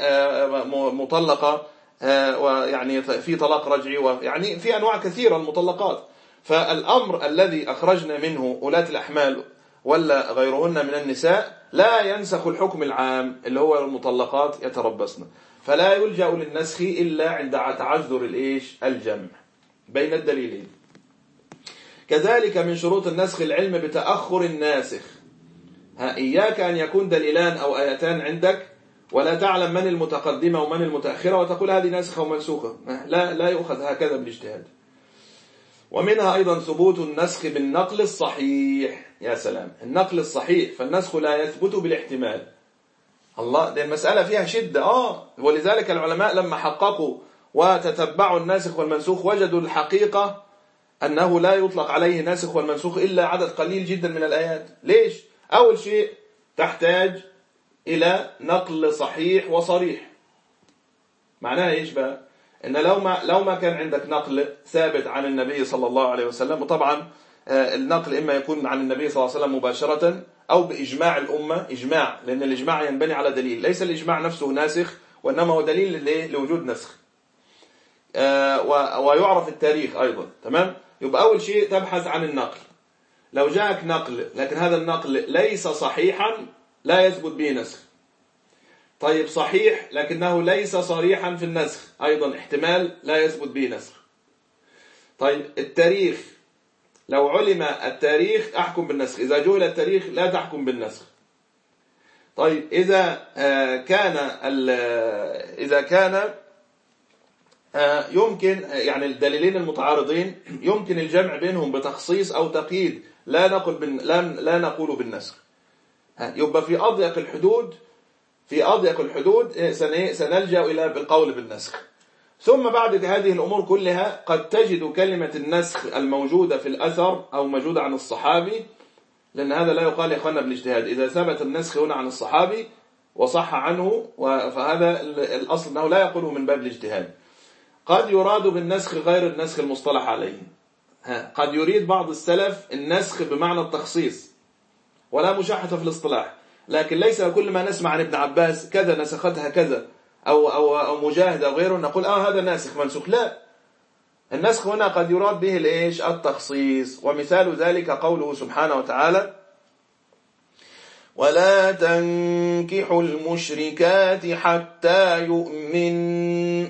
مطلقة ويعني في طلاق رجعي، ويعني في أنواع كثيرة المطلقات. فالأمر الذي أخرجنا منه أولاة الأحمال ولا غيرهن من النساء لا ينسخ الحكم العام اللي هو المطلقات يتربصن، فلا يلجأ للنسخ إلا عند تعذر الإيش؟ الجمع بين الدليلين. كذلك من شروط النسخ العلم بتأخر الناسخ. ها إياك أن يكون دليلان أو آيتان عندك ولا تعلم من المتقدمة ومن المتأخرة وتقول هذه ناسخة ومنسوخة، لا لا يؤخذ هكذا بالاجتهاد. ومنها أيضا ثبوت النسخ بالنقل الصحيح. يا سلام، النقل الصحيح، فالنسخ لا يثبت بالاحتمال. الله، دي المسألة فيها شدة. آه ولذلك العلماء لما حققوا وتتبعوا الناسخ والمنسوخ وجدوا الحقيقة أنه لا يطلق عليه ناسخ والمنسوخ إلا عدد قليل جدا من الآيات. ليش؟ أول شيء تحتاج إلى نقل صحيح وصريح. معناها إيش بقى؟ إن لو ما, لو ما كان عندك نقل ثابت عن النبي صلى الله عليه وسلم، وطبعا النقل إما يكون عن النبي صلى الله عليه وسلم مباشرة أو بإجماع الأمة، إجماع، لأن الإجماع ينبني على دليل، ليس الإجماع نفسه ناسخ وإنما هو دليل لوجود نسخ. ويعرف التاريخ أيضا. تمام؟ يبقى أول شيء تبحث عن النقل. لو جاءك نقل لكن هذا النقل ليس صحيحا لا يثبت به نسخ. طيب صحيح لكنه ليس صريحا في النسخ، أيضا احتمال لا يثبت به نسخ. طيب التاريخ، لو علم التاريخ أحكم بالنسخ، إذا جهل التاريخ لا تحكم بالنسخ. طيب إذا كان إذا كان يمكن يعني الدليلين المتعارضين يمكن الجمع بينهم بتخصيص أو تقييد، لا نقول بن لا لا نقول بالنسخ. يبقى في أضيق الحدود في أضيق الحدود سنلجأ إلى بالقول بالنسخ. ثم بعد هذه الأمور كلها قد تجد كلمة النسخ الموجودة في الأثر أو موجودة عن الصحابي، لأن هذا لا يقال يا أخوانا بالاجتهاد. إذا ثبت النسخ هنا عن الصحابي وصح عنه فهذا الأصل أنه لا يقوله من باب الاجتهاد. قد يراد بالنسخ غير النسخ المصطلح عليه. قد يريد بعض السلف النسخ بمعنى التخصيص ولا مشاحة في الاصطلاح، لكن ليس كل ما نسمع عن ابن عباس كذا نسختها كذا أو, أو, أو مجاهد أو غيره نقول آه هذا ناسخ منسوخ. لا، النسخ هنا قد يراد به الإيش؟ التخصيص. ومثال ذلك قوله سبحانه وتعالى: ولا تنكحوا المشركات حتى يؤمن.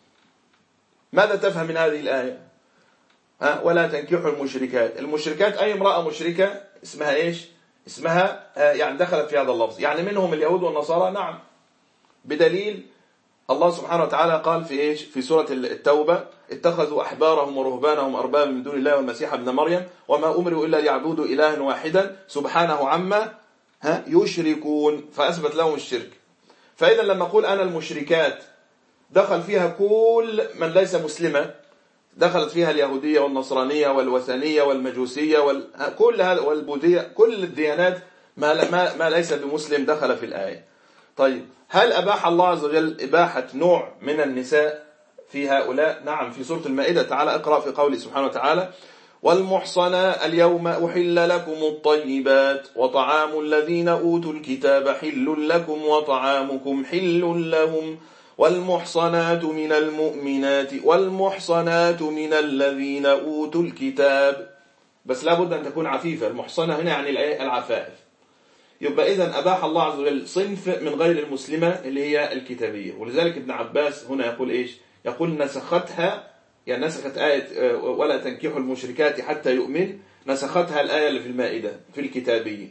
ماذا تفهم من هذه الآية؟ ها؟ ولا تنكحوا المشركات. المشركات أي امرأة مشركة اسمها إيش؟ اسمها يعني دخلت في هذا اللفظ، يعني منهم اليهود والنصارى. نعم، بدليل الله سبحانه وتعالى قال في إيش؟ في سورة التوبة: اتخذوا أحبارهم ورهبانهم أربابا من دون الله والمسيح ابن مريم وما أمروا إلا ليعبدوا إلها واحدا سبحانه عما ها يشركون، فأثبت لهم الشرك. فإذا لما أقول أنا المشركات دخل فيها كل من ليس مسلمة، دخلت فيها اليهودية والنصرانية والوثنية والمجوسية وكل هذا والبوذية، كل الديانات ما, ما, ما ليس بمسلم دخل في الآية. طيب هل أباح الله عز وجل إباحة نوع من النساء في هؤلاء؟ نعم، في سورة المائدة. تعالى اقرأ في قوله سبحانه وتعالى: والمحصنات اليوم أحل لكم الطيبات وطعام الذين أوتوا الكتاب حل لكم وطعامكم حل لهم والمحصنات من المؤمنات والمحصنات من الذين أوتوا الكتاب. بس لابد أن تكون عفيفة. المحصنة هنا يعني العفائف. يبقى إذن أباح الله عز وجل صنف من غير المسلمة اللي هي الكتابية. ولذلك ابن عباس هنا يقول إيش؟ يقول نسختها، يعني نسخت آية ولا تنكحوا المشركات حتى يؤمن، نسختها الآية اللي في المائدة في الكتابية.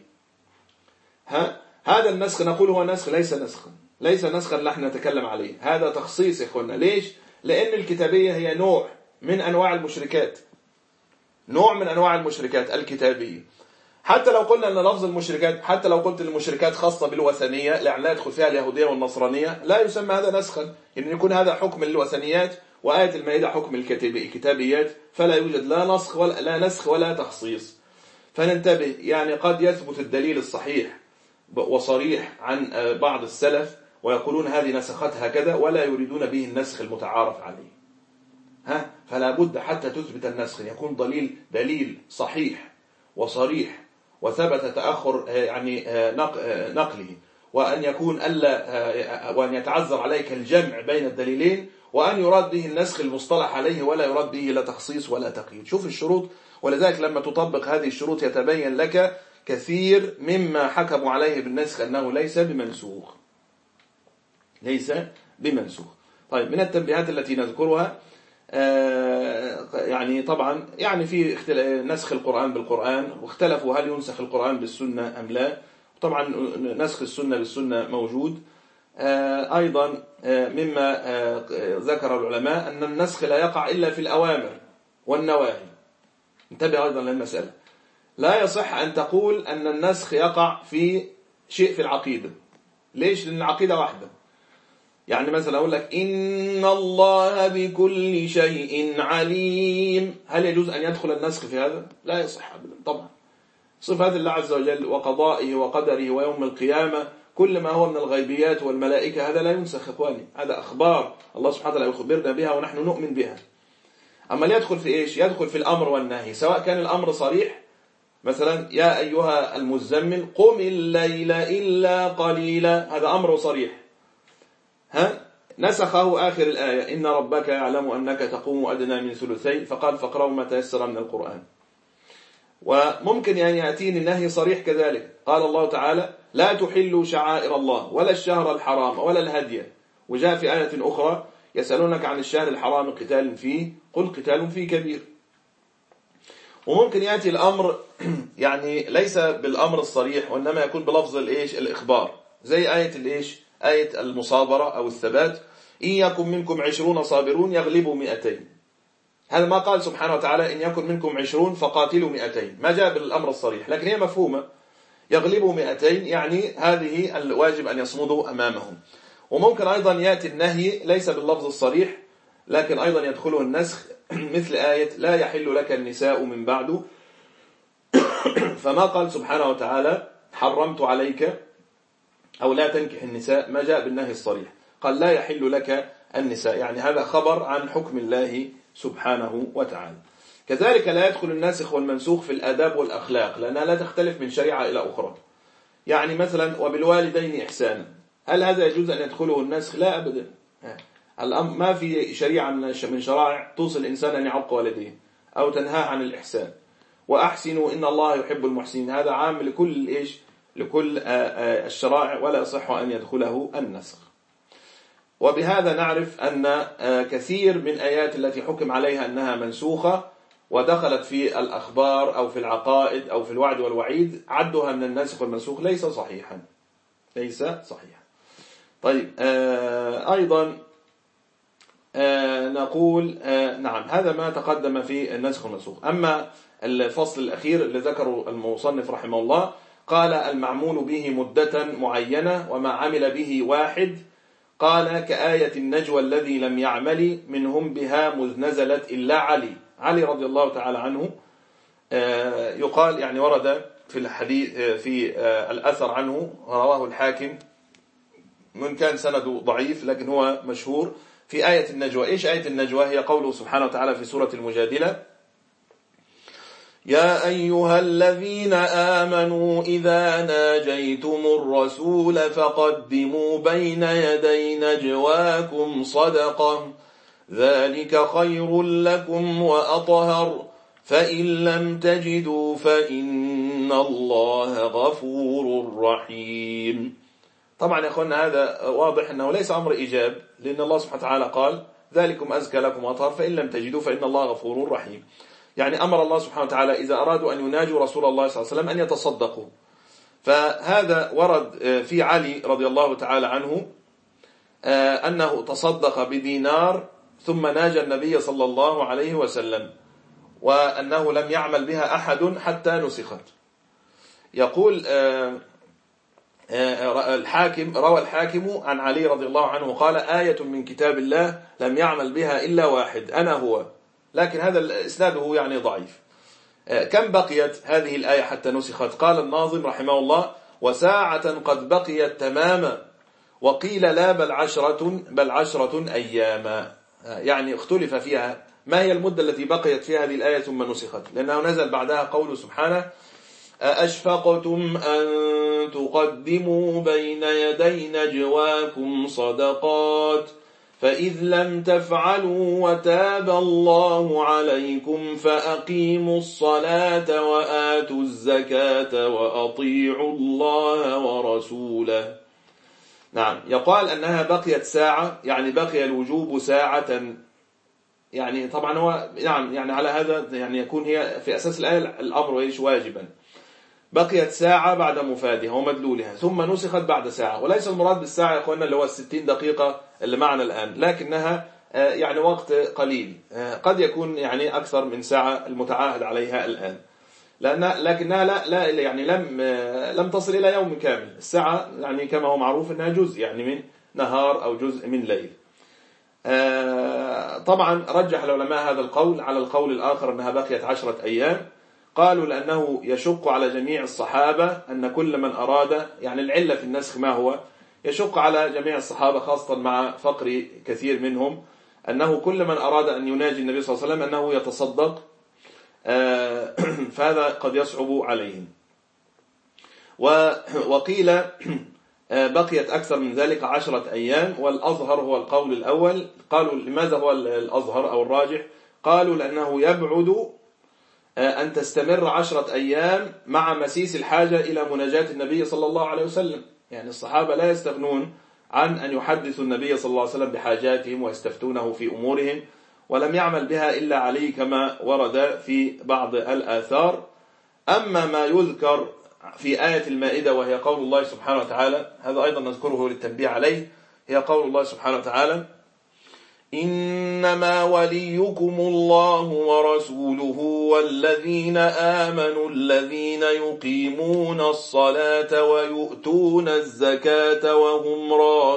ها؟ هذا النسخ نقول هو نسخ، ليس نسخا ليس نسخا نحن نتكلم عليه، هذا تخصيص يا إخوانا. ليش؟ لأن الكتابية هي نوع من أنواع المشركات، نوع من أنواع المشركات الكتابية. حتى لو قلنا أن لفظ المشركات، حتى لو قلت المشركات خاصة بالوثنية لأن لا يدخل فيها اليهودية والنصرانية، لا يسمى هذا نسخا، يعني يكون هذا حكم الوثنيات وآية المائدة حكم الكتابيات، فلا يوجد لا نسخ ولا, لا نسخ ولا تخصيص. فننتبه، يعني قد يثبت الدليل الصحيح وصريح عن بعض السلف ويقولون هذه نسختها كذا ولا يريدون به النسخ المتعارف عليه. ها؟ فلا بد حتى تثبت النسخ يكون دليل دليل صحيح وصريح وثبت تأخر يعني نقله، وأن يكون ألا وأن يتعذر عليك الجمع بين الدليلين، وأن يراد به النسخ المصطلح عليه ولا يراد به لا تخصيص ولا تقييد. شوف الشروط. ولذلك لما تطبق هذه الشروط يتبين لك كثير مما حكموا عليه بالنسخ أنه ليس بمنسوخ ليس بمنسوخ. طيب من التنبيهات التي نذكرها يعني طبعا يعني في نسخ القرآن بالقرآن، واختلفوا هل ينسخ القرآن بالسنة أم لا. طبعا نسخ السنة بالسنة موجود. أيضا مما ذكر العلماء أن النسخ لا يقع إلا في الأوامر والنواهي. انتبه أيضا للمسألة، لا يصح أن تقول أن النسخ يقع في شيء في العقيدة. ليش؟ لأن العقيدة واحدة. يعني مثلا أقول لك إن الله بكل شيء عليم، هل يجوز أن يدخل النسخ في هذا؟ لا يصح أبدا طبعا. صفات الله عز وجل وقضائه وقدره ويوم القيامة كل ما هو من الغيبيات والملائكة هذا لا ينسخ إخواني، هذا أخبار الله سبحانه وتعالى يخبرنا بها ونحن نؤمن بها. أما اللي يدخل في إيش؟ يدخل في الأمر والنهي، سواء كان الأمر صريح مثلا يا أيها المزمل قم الليل إلا قليلا، هذا أمر صريح، ها نسخه آخر الآية إن ربك يعلم أنك تقوم أدنى من ثلثي فقال فاقرأوا ما تيسر من القرآن. وممكن أن يأتيني النهي صريح كذلك، قال الله تعالى لا تحلوا شعائر الله ولا الشهر الحرام ولا الهدي، وجاء في آية أخرى يسألونك عن الشهر الحرام قتال فيه قل قتال فيه كبير. وممكن يأتي الأمر يعني ليس بالأمر الصريح وإنما يكون بلفظ الإيش الإخبار، زي آية الإيش آية المصابرة أو الثبات إن يكن منكم عشرون صابرون يغلبوا مئتين، هذا ما قال سبحانه وتعالى إن يكن منكم عشرون فقاتلوا مئتين، ما جاء بالأمر الصريح لكن هي مفهومة يغلبوا مئتين، يعني هذه الواجب أن يصمدوا أمامهم. وممكن أيضا يأتي النهي ليس باللفظ الصريح لكن أيضا يدخله النسخ مثل آية لا يحل لك النساء من بعد، فما قال سبحانه وتعالى حرمت عليك أو لا تنكح النساء، ما جاء بالنهي الصريح، قال لا يحل لك النساء، يعني هذا خبر عن حكم الله سبحانه وتعالى. كذلك لا يدخل الناسخ والمنسوخ في الآداب والأخلاق لأنها لا تختلف من شريعة إلى أخرى. يعني مثلا وبالوالدين إحسانا، هل هذا يجوز أن يدخله النسخ؟ لا أبدا، ما في شريعة من شرائع توصي الإنسان أن يعق والديه أو تنهى عن الإحسان. وأحسنوا إن الله يحب المحسنين، هذا عام لكل إيش لكل الشرائع ولا يصح أن يدخله النسخ. وبهذا نعرف أن كثير من آيات التي حكم عليها أنها منسوخة ودخلت في الأخبار أو في العقائد أو في الوعد والوعيد عدها من الناسخ والمنسوخ ليس صحيحا ليس صحيحا. طيب أيضا نقول نعم هذا ما تقدم في الناسخ والمنسوخ. أما الفصل الأخير اللي ذكره المصنف رحمه الله قال المعمول به مدة معينة وما عمل به واحد، قال كآية النجوى الذي لم يعمل منهم بها مذ نزلت إلا علي علي رضي الله تعالى عنه. يقال يعني ورد في الحديث في الأثر عنه رواه الحاكم من كان سنده ضعيف لكن هو مشهور في آية النجوى. إيش آية النجوى؟ هي قوله سبحانه وتعالى في سورة المجادلة يا أيها الذين آمنوا إذا ناجيتم الرسول فقدموا بين يدي نجواكم صدقة ذلك خير لكم وأطهر فإن لم تجدوا فإن الله غفور رحيم. طبعا يا أخوانا هذا واضح أنه ليس أمر إيجاب، لأن الله سبحانه وتعالى قال ذلكم أزكى لكم وأطهر فإن لم تجدوا فإن الله غفور رحيم. يعني أمر الله سبحانه وتعالى إذا أرادوا أن يناجوا رسول الله صلى الله عليه وسلم أن يتصدقوا. فهذا ورد في علي رضي الله تعالى عنه أنه تصدق بدينار ثم ناجى النبي صلى الله عليه وسلم وأنه لم يعمل بها أحد حتى نسخت. يقول الحاكم روى الحاكم عن علي رضي الله عنه قال آية من كتاب الله لم يعمل بها إلا واحد أنا هو، لكن هذا إسناده يعني ضعيف. كم بقيت هذه الآية حتى نسخت؟ قال الناظم رحمه الله وساعة قد بقيت تماما وقيل لا بل عشرة بل عشرة أياما، يعني اختلف فيها ما هي المدة التي بقيت فيها هذه الآية ثم نسخت، لأنه نزل بعدها قوله سبحانه أأشفقتم أن تقدموا بين يدي نجواكم صدقات فإذ لم تفعلوا وتاب الله عليكم فأقيموا الصلاة وآتوا الزكاة وأطيعوا الله ورسوله. نعم يقال أنها بقيت ساعة، يعني بقي الوجوب ساعة، يعني طبعا هو نعم يعني على هذا يعني يكون هي في أساس الآية الأمر إيش واجبا. بقيت ساعة بعد مفادها ومدلولها ثم نسخت بعد ساعة، وليس المراد بالساعة يا أخوانا اللي هو الستين دقيقة اللي معنا الآن، لكنها يعني وقت قليل قد يكون يعني أكثر من ساعة المتعاهد عليها الآن، لأن لكنها لا لا يعني لم لم تصل إلى يوم كامل. الساعة يعني كما هو معروف أنها جزء يعني من نهار أو جزء من ليل. طبعا رجح العلماء هذا القول على القول الآخر أنها بقيت عشرة أيام. قالوا لأنه يشق على جميع الصحابة أن كل من أراد، يعني العلة في النسخ ما هو؟ يشق على جميع الصحابة خاصة مع فقر كثير منهم، أنه كل من أراد أن يناجي النبي صلى الله عليه وسلم أنه يتصدق، فهذا قد يصعب عليهم. وقيل بقيت أكثر من ذلك عشرة أيام، والأظهر هو القول الأول. قالوا لماذا هو الأظهر أو الراجح؟ قالوا لأنه يبعد أن تستمر عشرة أيام مع مسيس الحاجة إلى مناجاة النبي صلى الله عليه وسلم. يعني الصحابة لا يستغنون عن أن يحدثوا النبي صلى الله عليه وسلم بحاجاتهم ويستفتونه في أمورهم، ولم يعمل بها إلا علي كما ورد في بعض الآثار. أما ما يذكر في آية المائدة وهي قول الله سبحانه وتعالى، هذا أيضا نذكره للتنبيه عليه، هي قول الله سبحانه وتعالى: إنما وليكم الله ورسوله والذين آمنوا الذين يقيمون الصلاة ويؤتون الزكاة وهم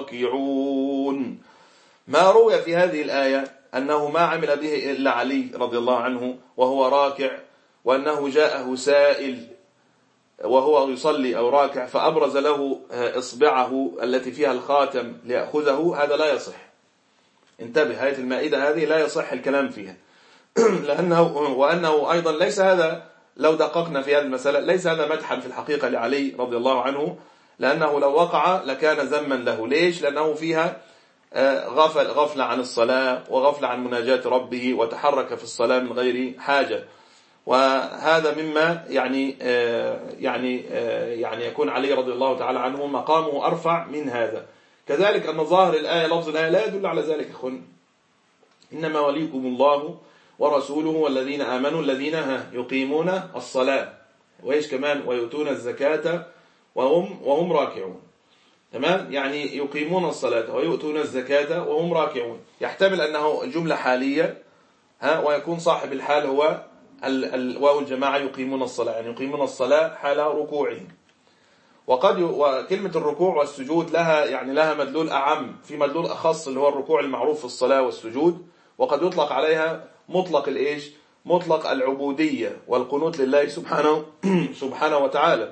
راكعون. ما روي في هذه الآية أنه ما عمل به إلا علي رضي الله عنه وهو راكع، وأنه جاءه سائل وهو يصلي أو راكع فأبرز له إصبعه التي فيها الخاتم ليأخذه، هذا لا يصح. انتبه، آية المائدة هذه لا يصح الكلام فيها لأنه وأنه أيضا ليس هذا، لو دققنا في هذه المسألة، ليس هذا مدحا في الحقيقة لعلي رضي الله عنه، لأنه لو وقع لكان ذما له. ليش؟ لأنه فيها غفل غفل عن الصلاة وغفل عن مناجاة ربه، وتحرك في الصلاة من غير حاجة، وهذا مما يعني يعني يعني يكون علي رضي الله تعالى عنه مقامه أرفع من هذا. كذلك أن ظاهر الآية لفظ الآية لا يدل على ذلك. أخوان، إنما وليكم الله ورسوله والذين آمنوا الذين يقيمون الصلاة، وإيش كمان؟ ويؤتون الزكاة وهم وهم راكعون. تمام، يعني يقيمون الصلاة ويؤتون الزكاة وهم راكعون، يحتمل أنه جملة حالية، ها، ويكون صاحب الحال هو الواو الجماعة يقيمون الصلاة، يعني يقيمون الصلاة حال ركوعهم. وقد وكلمة الركوع والسجود لها يعني لها مدلول أعم، في مدلول أخص اللي هو الركوع المعروف في الصلاة والسجود، وقد يطلق عليها مطلق الإيش؟ مطلق العبودية والقنوت لله سبحانه سبحانه وتعالى.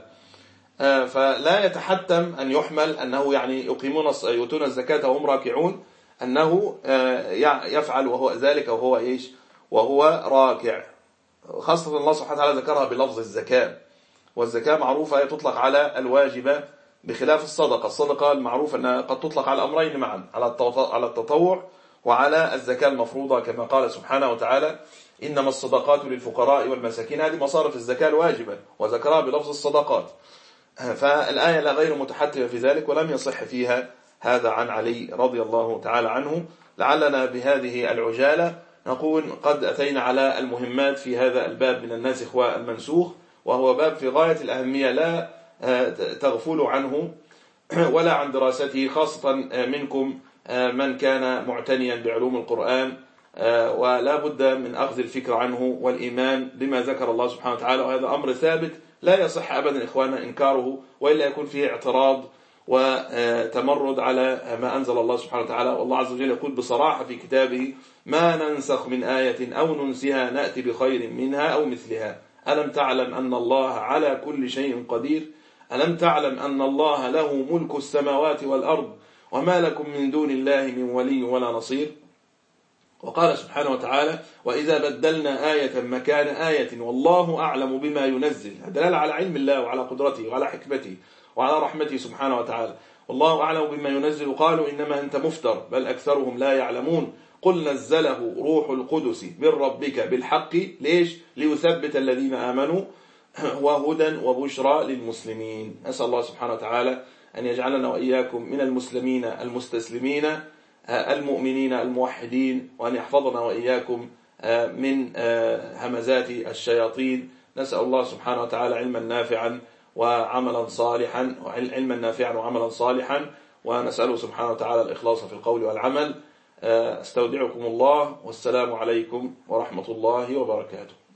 فلا يتحتم أن يحمل أنه يعني يقيمون يؤتون الزكاة وهم راكعون، أنه يفعل وهو ذلك وهو إيش؟ وهو راكع. خاصة الله سبحانه وتعالى ذكرها بلفظ الزكاة، والزكاة معروفة تطلق على الواجبة بخلاف الصدقة. الصدقة المعروف أنها قد تطلق على الأمرين معا، على التطوع وعلى الزكاة المفروضة، كما قال سبحانه وتعالى: إنما الصدقات للفقراء والمساكين. هذه مصارف الزكاة الواجبة وذكرها بلفظ الصدقات. فالآية لا غير متحتمة في ذلك، ولم يصح فيها هذا عن علي رضي الله تعالى عنه. لعلنا بهذه العجالة نقول قد أتينا على المهمات في هذا الباب من الناسخ والمنسوخ، وهو باب في غاية الأهمية، لا تغفلوا عنه ولا عن دراسته، خاصة منكم من كان معتنيا بعلوم القرآن، ولا بد من أخذ الفكر عنه والإيمان بما ذكر الله سبحانه وتعالى. وهذا أمر ثابت لا يصح أبدا إخوانا إنكاره، وإلا يكون فيه اعتراض وتمرد على ما أنزل الله سبحانه وتعالى. والله عز وجل يقول بصراحة في كتابه: ما ننسخ من آية أو ننسها نأتي بخير منها أو مثلها. ألم تعلم أن الله على كل شيء قدير؟ ألم تعلم أن الله له ملك السماوات والأرض وما لكم من دون الله من ولي ولا نصير؟ وقال سبحانه وتعالى: وإذا بدلنا آية مكان آية والله أعلم بما ينزل. دلالة على علم الله وعلى قدرته وعلى حكمته وعلى رحمته سبحانه وتعالى. والله أعلم بما ينزل. قالوا إنما أنت مفتر بل أكثرهم لا يعلمون. قل نزله روح القدس من ربك بالحق. ليش؟ ليثبت الذين آمنوا وهدى وبشرى للمسلمين. أسأل الله سبحانه وتعالى أن يجعلنا وإياكم من المسلمين المستسلمين المؤمنين الموحدين، وأن يحفظنا وإياكم من همزات الشياطين. نسأل الله سبحانه وتعالى علما نافعا وعملا صالحا علما نافعا وعملا صالحا ونسأله سبحانه وتعالى الإخلاص في القول والعمل. استودعكم الله، والسلام عليكم ورحمة الله وبركاته.